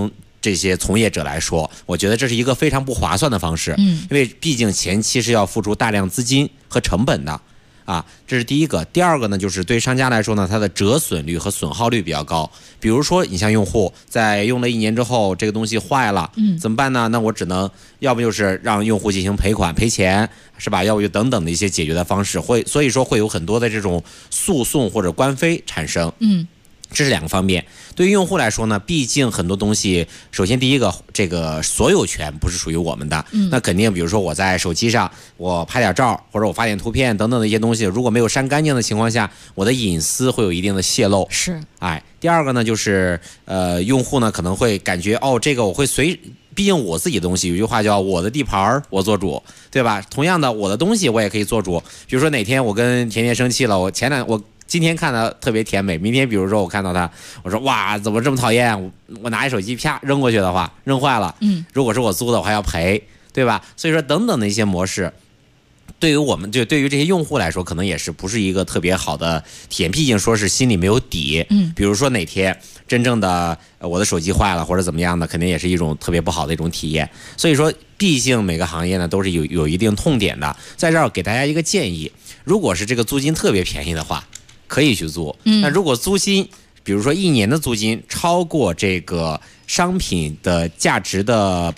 这些从业者来说，我觉得这是一个非常不划算的方式。因为毕竟前期是要付出大量资金和成本的。这是第一个。第二个呢，就是对于商家来说呢，它的折损率和损耗率比较高。比如说，你像用户在用了1年之后，这个东西坏了，怎么办呢？那我只能要不就是让用户进行赔款赔钱，是吧？要不就等等的一些解决的方式，所以说会有很多的这种诉讼或者官非产生。这是2个方面。对于用户来说呢，毕竟很多东西，首先第一个，这个所有权不是属于我们的。那肯定，比如说我在手机上我拍点照，或者我发点图片等等的一些东西，如果没有删干净的情况下，我的隐私会有一定的泄露。 是。 第二个呢，就是用户呢可能会感觉这个我会毕竟我自己的东西有句话叫我的地盘我做主，对吧？同样的，我的东西我也可以做主。比如说哪天我跟甜甜生气了，我今天看到特别甜美，明天比如说我看到他，我说哇怎么这么讨厌，我拿一手机啪扔过去的话，扔坏了，如果是我租的我还要赔，对吧？所以说等等的一些模式，对于对于这些用户来说，可能也是不是一个特别好的体验，毕竟说是心里没有底。比如说哪天真正的我的手机坏了或者怎么样的，肯定也是一种特别不好的一种体验。所以说毕竟每个行业呢都是有一定痛点的。在这儿给大家一个建议，如果是这个租金特别便宜的话，可以去租。那如果租金比如说1年的租金超过这个商品的价值的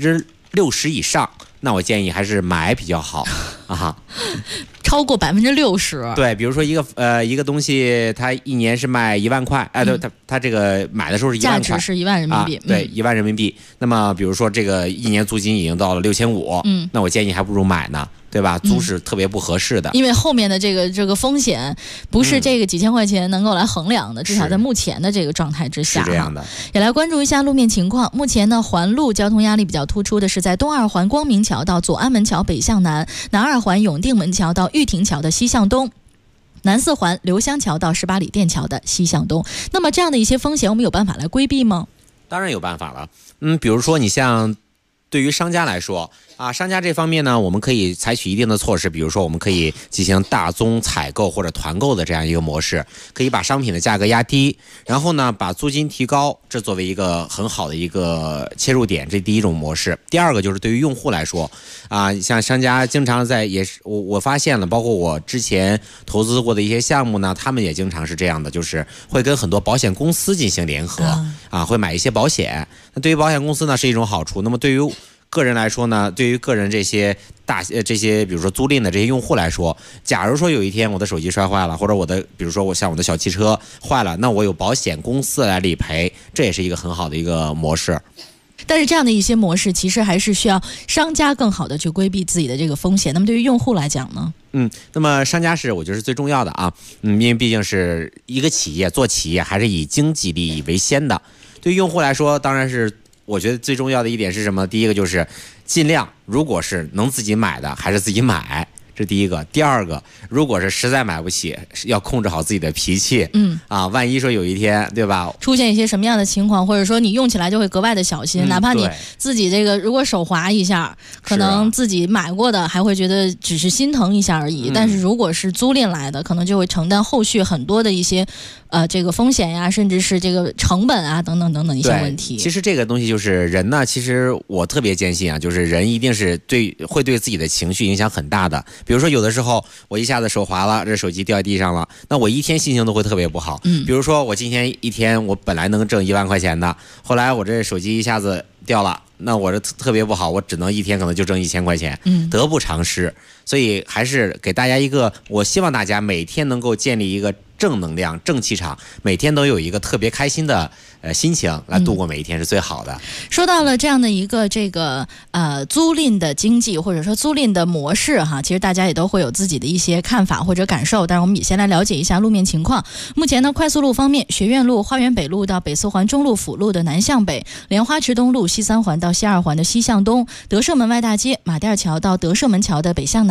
60%以上，那我建议还是买比较好超过60%， 对，比如说一个东西，它1年是卖1万块，对，它这个买的时候是1万块， 价值是1万人民币， 对，1万人民币。那么比如说这个1年租金已经到了6500，那我建议还不如买呢，对吧？租是特别不合适的， 因为后面的这个风险不是这个几千块钱能够来衡量的，至少在目前的这个状态之下， 是这样的。 也来关注一下路面情况。目前呢，环路交通压力比较突出的是在东2环光明桥到左安门桥北向南，南2环永定门桥到玉亭桥的西向东，南4环刘香桥到18里店桥的西向东。那么这样的一些风险，我们有办法来规避吗？ 当然有办法了。比如说你像对于商家来说商家这方面呢，我们可以采取一定的措施，比如说我们可以进行大宗采购或者团购的这样一个模式，可以把商品的价格压低，然后呢把租金提高，这作为一个很好的一个切入点，这第一种模式。第二个就是对于用户来说像商家经常也是我发现了，包括我之前投资过的一些项目呢，他们也经常是这样的，就是会跟很多保险公司进行联合会买一些保险。那对于保险公司呢是一种好处，那么对于个人来说呢，对于个人这些比如说租赁的这些用户来说，假如说有一天我的手机摔坏了，或者比如说我的小汽车坏了，那我有保险公司来理赔，这也是一个很好的一个模式。 但是这样的一些模式其实还是需要商家更好的去规避自己的这个风险。那么对于用户来讲呢？ 那么商家我觉得是最重要的因为毕竟是一个企业，做企业还是以经济利益为先的。对于用户来说，当然是我觉得最重要的一点是什么？第一个就是尽量，如果是能自己买的，还是自己买，这第一个。第二个，如果是实在买不起，要控制好自己的脾气。万一说有一天，对吧， 出现一些什么样的情况，或者说你用起来就会格外的小心，哪怕你自己这个如果手滑一下，可能自己买过的还会觉得只是心疼一下而已，但是如果是租赁来的，可能就会承担后续很多的一些这个风险呀，甚至是这个成本等等等等一些问题。 其实这个东西就是人呢，其实我特别坚信就是人一定是会对自己的情绪影响很大的。比如说有的时候我一下子手滑了，这手机掉地上了，那我一天心情都会特别不好。比如说我今天一天我本来能挣1万块钱的，后来我这手机一下子掉了，那我这特别不好，我只能一天可能就挣1000块钱，得不偿失。所以还是给大家我希望大家每天能够建立一个正能量、正气场，每天都有一个特别开心的心情来度过每一天是最好的。 说到了这样的一个租赁的经济或者说租赁的模式其实大家也都会有自己的一些看法或者感受，但是我们也先来了解一下路面情况。目前呢，快速路方面，学院路、花园北路到北4环中路辅路的南向北，莲花池东路西3环到西2环的西向东，德胜门外大街、马甸桥到德胜门桥的北向南，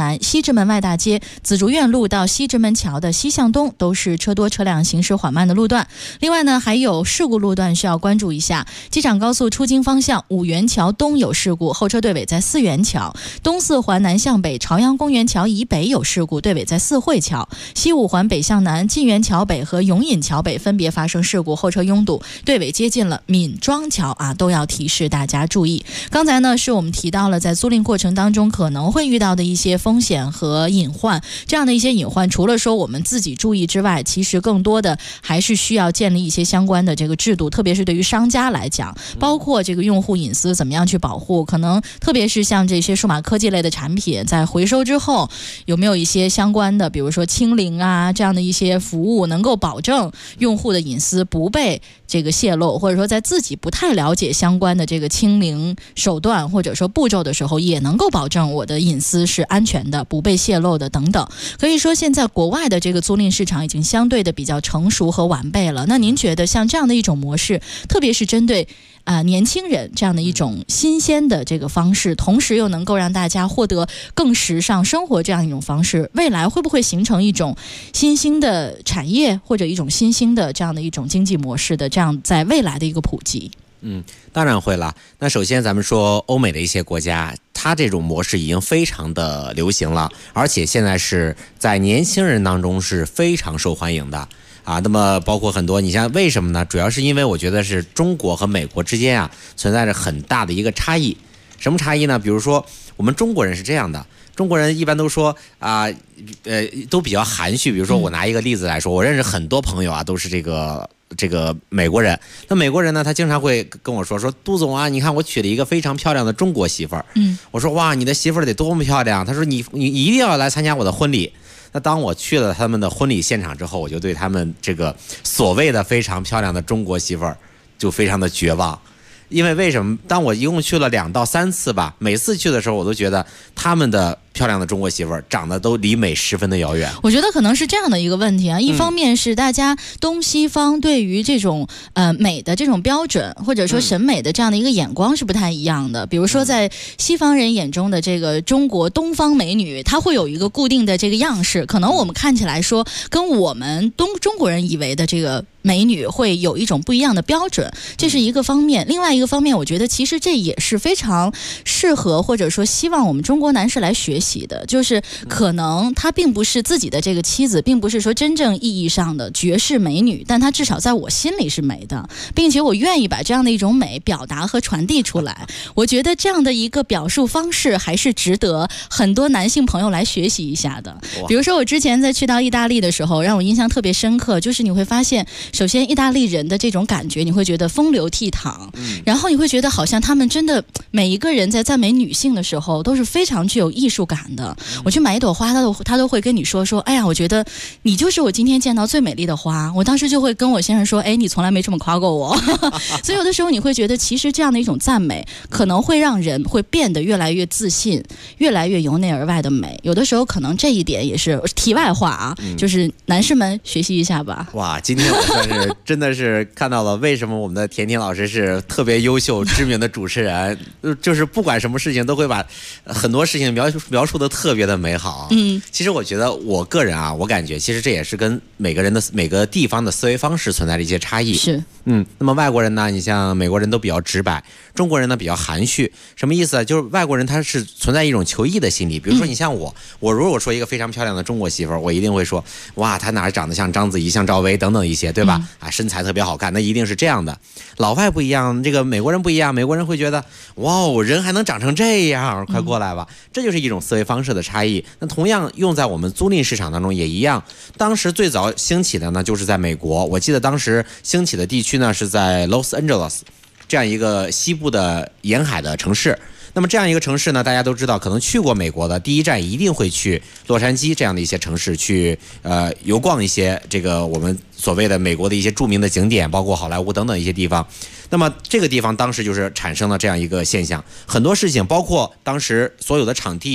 南西直门外大街、紫竹院路到西直门桥的西向东都是车多车辆行驶缓慢的路段。另外呢，还有事故路段需要关注一下，机场高速出京方向五元桥东有事故，后车队尾在四元桥；东四环南向北朝阳公园桥以北有事故，队尾在四惠桥；西五环北向南晋源桥北和永隐桥北分别发生事故，后车拥堵，队尾接近了闵庄桥啊，都要提示大家注意。刚才呢是我们提到了在租赁过程当中可能会遇到的一些风险和隐患，这样的一些隐患除了说我们自己注意之外，其实更多的还是需要建立一些相关的这个制度，特别是对于商家来讲，包括这个用户隐私怎么样去保护，可能特别是像这些数码科技类的产品在回收之后有没有一些相关的比如说清零啊这样的一些服务，能够保证用户的隐私不被这个泄露，或者说在自己不太了解相关的这个清零手段或者说步骤的时候，也能够保证我的隐私是安全的，不被泄露的等等。可以说现在国外的这个租赁市场已经相对的比较成熟和完备了。那您觉得像这样的一种模式，特别是针对年轻人这样的一种新鲜的这个方式，同时又能够让大家获得更时尚生活这样一种方式，未来会不会形成一种新兴的产业或者一种新兴的这样的一种经济模式的这样在未来的一个普及？ 当然会了。那首先咱们说欧美的一些国家，它这种模式已经非常的流行了，而且现在是在年轻人当中是非常受欢迎的啊。那么包括很多，你像为什么呢？主要是因为我觉得是中国和美国之间啊存在着很大的一个差异。什么差异呢？比如说我们中国人是这样的，中国人一般都说都比较含蓄。比如说我拿一个例子来说，我认识很多朋友啊，都是这个美国人。那美国人呢，他经常会跟我说杜总啊，你看我娶了一个非常漂亮的中国媳妇儿。我说哇，你的媳妇儿得多么漂亮？他说你一定要来参加我的婚礼。那当我去了他们的婚礼现场之后，我就对他们这个所谓的非常漂亮的中国媳妇儿就非常的绝望。因为什么？当我一共去了2到3次吧，每次去的时候我都觉得他们的漂亮的中国媳妇儿长得都离美十分的遥远。 我觉得可能是这样的一个问题啊，一方面是大家东西方对于这种美的这种标准或者说审美的这样的一个眼光是不太一样的。比如说在西方人眼中的这个中国东方美女，它会有一个固定的这个样式，可能我们看起来说跟我们中国人以为的这个美女会有一种不一样的标准，这是一个方面。另外一个方面，我觉得其实这也是非常适合或者说希望我们中国男士来学习的，就是可能她并不是自己的这个妻子，并不是说真正意义上的绝世美女，但她至少在我心里是美的，并且我愿意把这样的一种美表达和传递出来。我觉得这样的一个表述方式还是值得很多男性朋友来学习一下的。比如说我之前在去到意大利的时候，让我印象特别深刻，就是你会发现首先意大利人的这种感觉，你会觉得风流倜傥，然后你会觉得好像他们真的每一个人在赞美女性的时候都是非常具有艺术感的。我去买一朵花，他都会跟你说哎呀，我觉得你就是我今天见到最美丽的花。我当时就会跟我先生说，你从来没这么夸过我。所以有的时候你会觉得其实这样的一种赞美可能会让人会变得越来越自信，越来越由内而外的美。有的时候可能这一点也是题外话啊，就是男士们学习一下吧。 哇，今天我算是真的是看到了为什么我们的甜甜老师是特别优秀知名的主持人，就是不管什么事情都会把很多事情描述的特别的美好。其实我觉得我个人啊，我感觉其实这也是跟每个地方的思维方式存在的一些差异。 是， 那么外国人呢，你像美国人都比较直白，中国人呢比较含蓄。什么意思？就是外国人他是存在一种求异的心理。比如说你像我如果说一个非常漂亮的中国媳妇儿，我一定会说哇，她哪长得像章子怡、像赵薇等等一些，对吧？身材特别好看，那一定是这样的。老外不一样，这个美国人不一样，美国人会觉得哇，人还能长成这样，快过来吧。这就是一种思维方式的差异。那同样用在我们租赁市场当中也一样。当时最早兴起的呢，就是在美国。我记得当时兴起的地区呢是在 Los Angeles 这样一个西部的沿海的城市。那么这样一个城市呢，大家都知道，可能去过美国的第一站一定会去洛杉矶这样的一些城市去游逛一些这个我们所谓的美国的一些著名的景点，包括好莱坞等等一些地方。那么这个地方当时就是产生了这样一个现象，很多事情包括当时所有的场地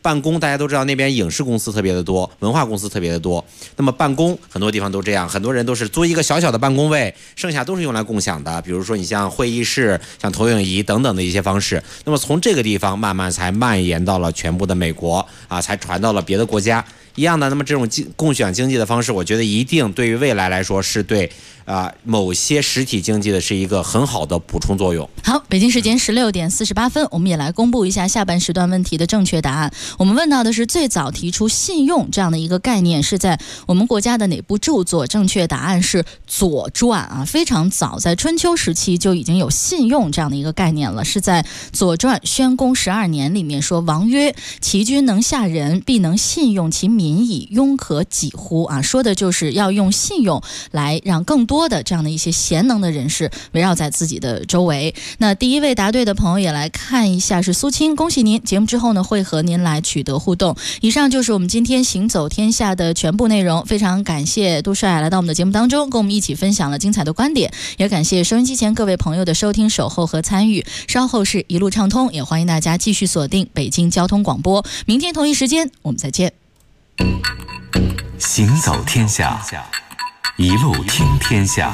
办公大家都知道那边影视公司特别的多，文化公司特别的多，那么办公很多地方都这样，很多人都是租一个小小的办公位，剩下都是用来共享的，比如说你像会议室、像投影仪等等的一些方式。那么从这个地方慢慢才蔓延到了全部的美国啊，才传到了别的国家一样的。那么这种共享经济的方式，我觉得一定对于未来来说是对某些实体经济的是一个很好的补充作用。 好，北京时间16点48分，我们也来公布一下下半时段问题的正确答案。我们问到的是最早提出信用这样的一个概念是在我们国家的哪部著作？正确答案是《左传》啊，非常早，在春秋时期就已经有信用这样的一个概念了，是在《左传》宣公12年里面说：“王曰：其君能下人，必能信用其民矣，庸可己乎？”啊，说的就是要用信用来让更多的这样的一些贤能的人士围绕在自己的周围。那第一位答对的朋友也来看一下，是苏青，恭喜您！节目之后呢，会和您来取得互动。以上就是我们今天行走天下的全部内容，非常感谢杜帅来到我们的节目当中，跟我们一起分享了精彩的观点，也感谢收音机前各位朋友的收听、守候和参与。稍后是一路畅通，也欢迎大家继续锁定北京交通广播。明天同一时间我们再见。 行走天下，一路听天下。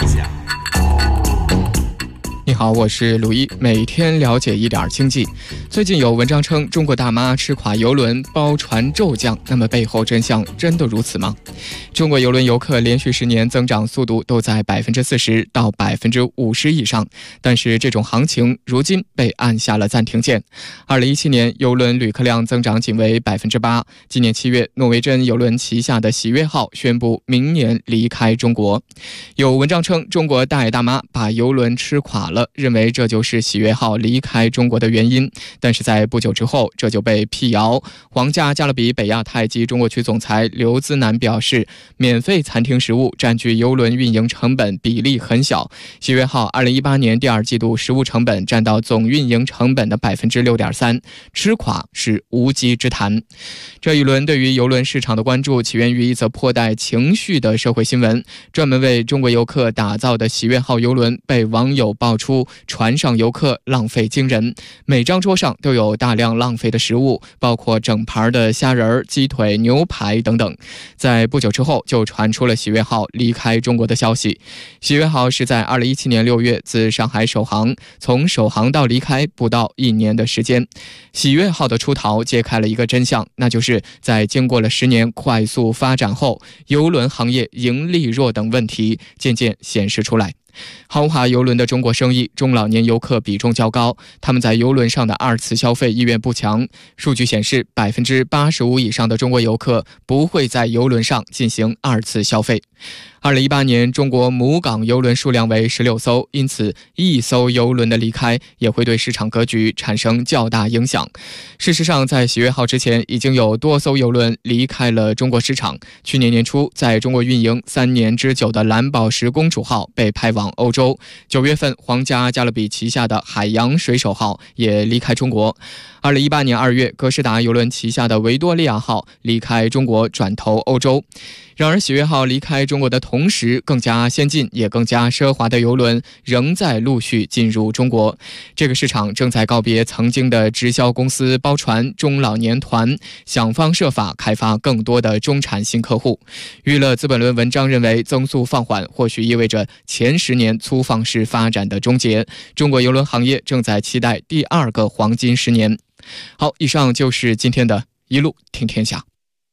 你好，我是鲁一，每天了解一点经济。最近有文章称中国大妈吃垮邮轮包船骤降，那么背后真相真的如此吗？中国邮轮游客连续10年增长速度都在40%到50%以上，但是这种行情如今被按下了暂停键。2017年邮轮旅客量增长仅为8%，今年7月，诺维珍邮轮旗下的喜悦号宣布明年离开中国。有文章称中国大爷大妈把邮轮吃垮了，认为这就是喜悦号离开中国的原因，但是在不久之后这就被辟谣。皇家加勒比北亚太及中国区总裁刘资南表示，免费餐厅食物占据邮轮运营成本比例很小，喜悦号2018年第2季度食物成本占到总运营成本的6.3%，吃垮是无稽之谈。这一轮对于邮轮市场的关注起源于一则颇带情绪的社会新闻，专门为中国游客打造的喜悦号邮轮被网友爆出船上游客浪费惊人，每张桌上都有大量浪费的食物，包括整盘的虾仁、鸡腿、牛排等等。在不久之后就传出了喜悦号离开中国的消息。喜悦号是在2017年6月自上海首航，从首航到离开不到1年的时间。喜悦号的出逃揭开了一个真相，那就是在经过了10年快速发展后，邮轮行业盈利弱等问题渐渐显示出来。豪华邮轮的中国生意中老年游客比重较高，他们在邮轮上的2次消费意愿不强。数据显示，85%以上的中国游客不会在邮轮上进行2次消费。2018年中国母港邮轮数量为16艘，因此1艘邮轮的离开也会对市场格局产生较大影响。事实上，在喜悦号之前已经有多艘邮轮离开了中国市场。去年年初在中国运营3年之久的蓝宝石公主号被派往欧洲，9月份皇家加勒比旗下的海洋水手号也离开中国。2018年2月，哥斯达邮轮旗下的维多利亚号离开中国转投欧洲。然而喜悦号离开中国的同时，更加先进也更加奢华的邮轮仍在陆续进入中国。这个市场正在告别曾经的直销公司包船、中老年团，想方设法开发更多的中产新客户。娱乐资本论文章认为，增速放缓或许意味着前10年粗放式发展的终结，中国邮轮行业正在期待第2个黄金10年。好，以上就是今天的一路听天下。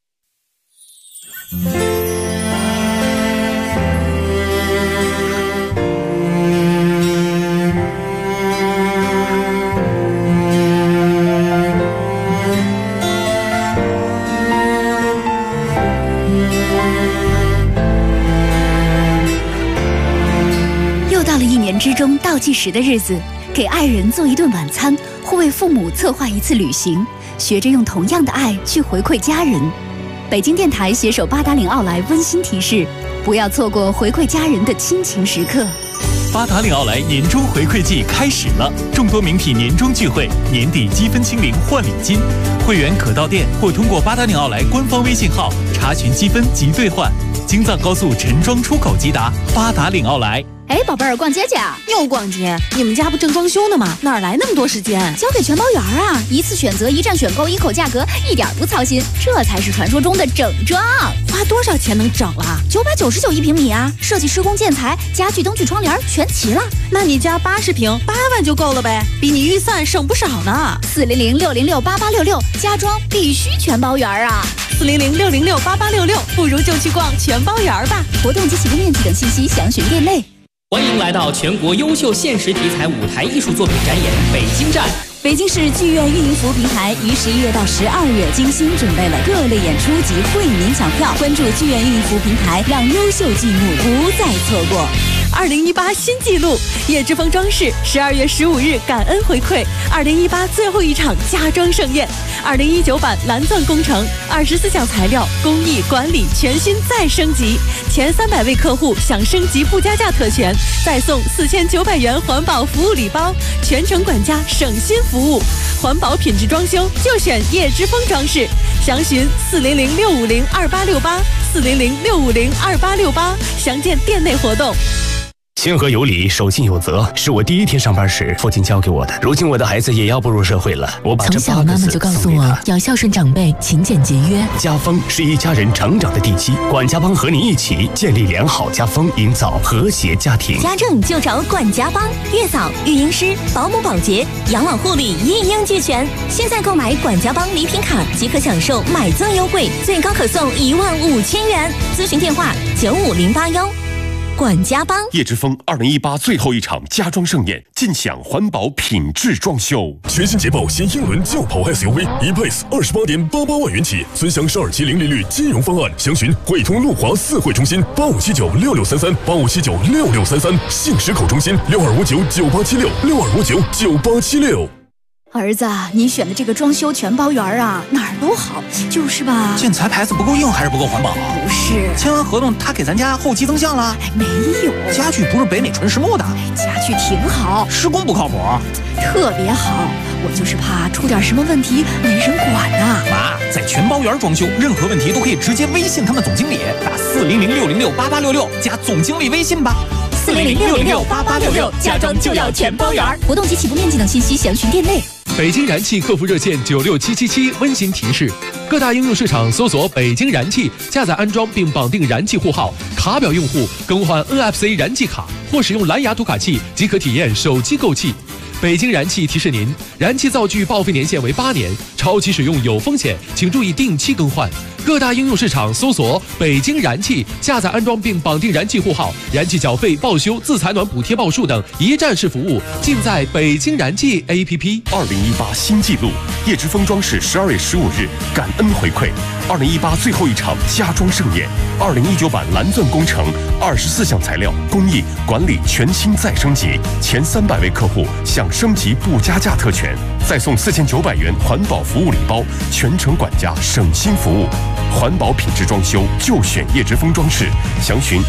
又到了1年之中倒计时的日子，给爱人做一顿晚餐，或为父母策划一次旅行，学着用同样的爱去回馈家人。北京电台携手八达岭奥莱温馨提示，不要错过回馈家人的亲情时刻。 八达岭奥莱年终回馈季开始了，众多名品年终聚会，年底积分清零换礼金，会员可到店或通过八达岭奥莱官方微信号查询积分及兑换。京藏高速陈庄出口即达八达岭奥莱。 哎，宝贝儿，逛街去啊？ 又逛街？你们家不正装修呢吗？哪来那么多时间？ 交给全包园啊！一次选择，一站选购，一口价格，一点不操心，这才是传说中的整装。 花多少钱能整了 ？999一平米啊！设计、施工、建材、家具、灯具、窗帘全齐了。 那你家80平，8万就够了呗，比你预算省不少呢。 400-606-8866，家装必须全包园啊 ！400-606-8866，不如就去逛全包园吧。 活动及起步面积等信息详询店内。 欢迎来到全国优秀现实题材舞台艺术作品展演北京站。 北京市剧院运营服务平台于11月到12月精心准备了各类演出及惠民抢票，关注剧院运营服务平台，让优秀剧目不再错过。2018新纪录，叶之峰装饰12月15日感恩回馈2018最后一场家装盛宴，2019版蓝钻工程24项材料工艺管理全新再升级，前300位客户享升级不加价特权，再送4900元环保服务礼包，全程管家省心服务，环保品质装修就选叶之峰装饰，详询400-650-2868，400-650-2868，详见店内活动。 谦和有礼，守信有责，是我第一天上班时父亲教给我的。如今我的孩子也要步入社会了，我把这从小妈妈就告诉我要孝顺长辈，勤俭节约。 家风是一家人成长的地基，管家帮和你一起建立良好家风，营造和谐家庭。 家政就找管家帮，月嫂、育婴师、保姆、保洁、养老护理一应俱全。现在购买管家帮礼品卡即可享受买赠优惠，最高可送15000元。咨询电话95081。管家帮。 叶之峰2018最后一场家装盛宴，尽享环保品质装修。 全新捷豹新英伦轿跑 SUV E-Pace 28.88万元起，尊享12期零利率金融方案，详询汇通路华4汇中心85796633，85796633，信实口中心62599876，62599876。 儿子，你选的这个装修全包园啊，哪儿都好，就是吧？ 建材牌子不够硬还是不够环保？ 不是， 签完合同他给咱家后期增项了？ 没有， 家具不是北美纯实木的。 家具挺好， 施工不靠谱， 特别好。我就是怕出点什么问题没人管呐。 妈，在全包园装修，任何问题都可以直接微信他们总经理，打400-606-8866加总经理微信吧。 400-606-8866，家装就要全包园。 活动及起步面积等信息详询店内。 北京燃气客服热线96777温馨提示：各大应用市场搜索北京燃气，下载安装并绑定燃气户号，卡表用户更换 NFC 燃气卡或使用蓝牙读卡器即可体验手机购气。北京燃气提示您，燃气灶具报废年限为8年，超期使用有风险，请注意定期更换。各大应用市场搜索北京燃气，下载安装并绑定燃气户号，燃气缴费、报修、自采暖补贴报数等一站式服务尽在北京燃气 APP。 2018新纪录，叶之峰装饰12月15日感恩回馈2018最后一场家装盛宴，2019版蓝钻工程24项材料工艺管理全新再升级，前300位客户享升级不加价特权，再送4900元环保服务礼包，全程管家省心服务。环保品质装修就选叶之峰装饰，详询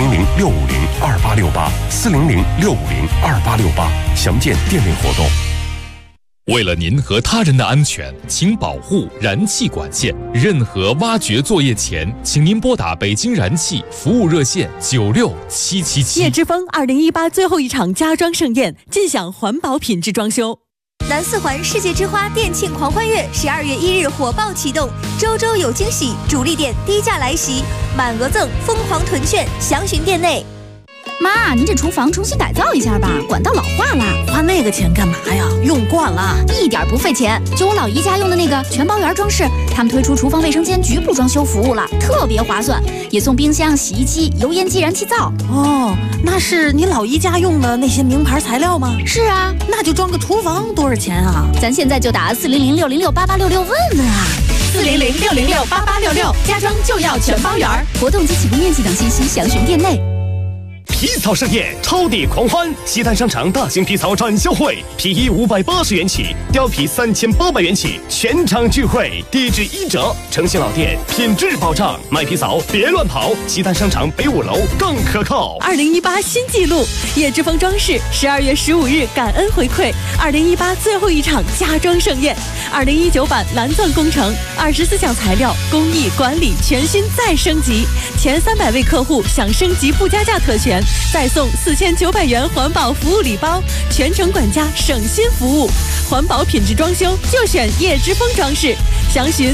400-650-2868，400-650-2868，详见店内活动。 为了您和他人的安全，请保护燃气管线。任何挖掘作业前，请您拨打北京燃气服务热线96777。 叶之峰2018最后一场家装盛宴，尽享环保品质装修。 南四环世界之花店庆狂欢月12月1日火爆启动，周周有惊喜，主力店低价来袭，满额赠，疯狂囤券，详询店内。 妈，您这厨房重新改造一下吧，管道老化了。 花那个钱干嘛呀？用惯了， 一点不费钱。就我老姨家用的那个全包园装饰，他们推出厨房卫生间局部装修服务了，特别划算，也送冰箱、洗衣机、油烟机、燃气灶。 哦，那是你老姨家用的那些名牌材料吗？ 是啊， 那就装个厨房多少钱啊？ 咱现在就打400-606-8866问问啊。 400-606-8866，家装就要全包园。 活动及起步面积等信息详询店内。 皮草盛宴，超抵狂欢！西单商场大型皮草展销会，皮衣580元起，貂皮3800元起，全场聚会，低至1折，诚信老店，品质保障。买皮草别乱跑，西单商场北5楼更可靠。 2018新纪录，叶之峰装饰12月15日感恩回馈2018最后一场家装盛宴 2019版蓝钻工程，24项材料、工艺、管理全新再升级，前300位客户享升级不加价特权，再送4900元环保服务礼包，全程管家省心服务，环保品质装修就选叶之峰装饰，详询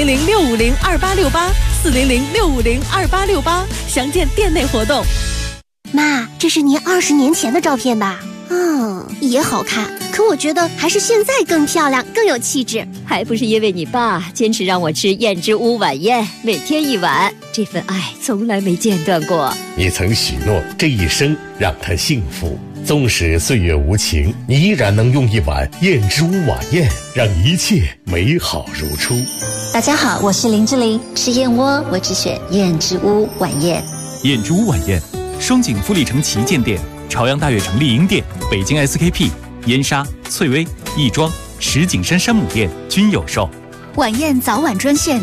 400-650-2868，400-650-2868，详见店内活动。 妈，这是您20年前的照片吧？也好看，可我觉得还是现在更漂亮，更有气质。 还不是因为你爸坚持让我吃燕之屋晚宴，每天1碗，这份爱从来没间断过。 你曾许诺这一生让他幸福，纵使岁月无情，你依然能用1碗燕之屋晚宴，让一切美好如初。 大家好，我是林志玲，吃燕窝我只选燕之屋晚宴。 燕之屋晚宴，双井富力城旗舰店、朝阳大悦城丽婴店、北京 SKP、燕莎、翠微、亦庄、石景山山姆店均有售。 晚宴早晚专线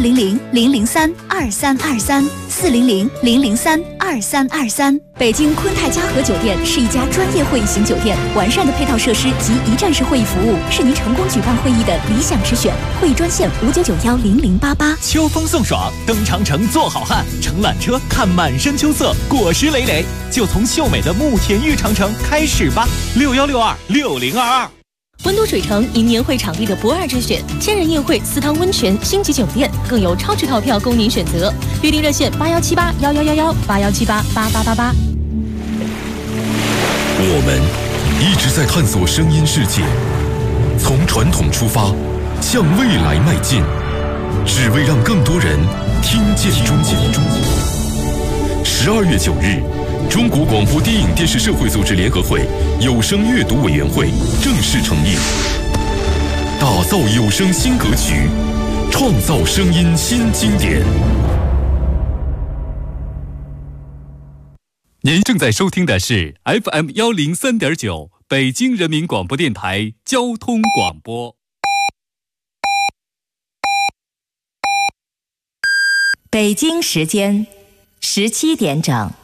400-003-2323，400-003-2323。北京昆泰嘉禾酒店是一家专业会议型酒店，完善的配套设施及一站式会议服务是您成功举办会议的理想之选。会议专线599100088。 秋风送爽，登长城做好汉，乘缆车看满山秋色，果实累累，就从秀美的慕田峪长城开始吧。61626022。 温都水城因年会场地的不二之选，千人宴会、4汤温泉星级酒店，更有超值套票供您选择。预订热线81781111，81788888。 我们一直在探索声音世界，从传统出发，向未来迈进，只为让更多人听见中国。12月9日。中国广播电影电视社会组织联合会有声阅读委员会正式成立，打造有声新格局，创造声音新经典。 您正在收听的是 FM 103.9北京人民广播电台交通广播。 北京时间17点整。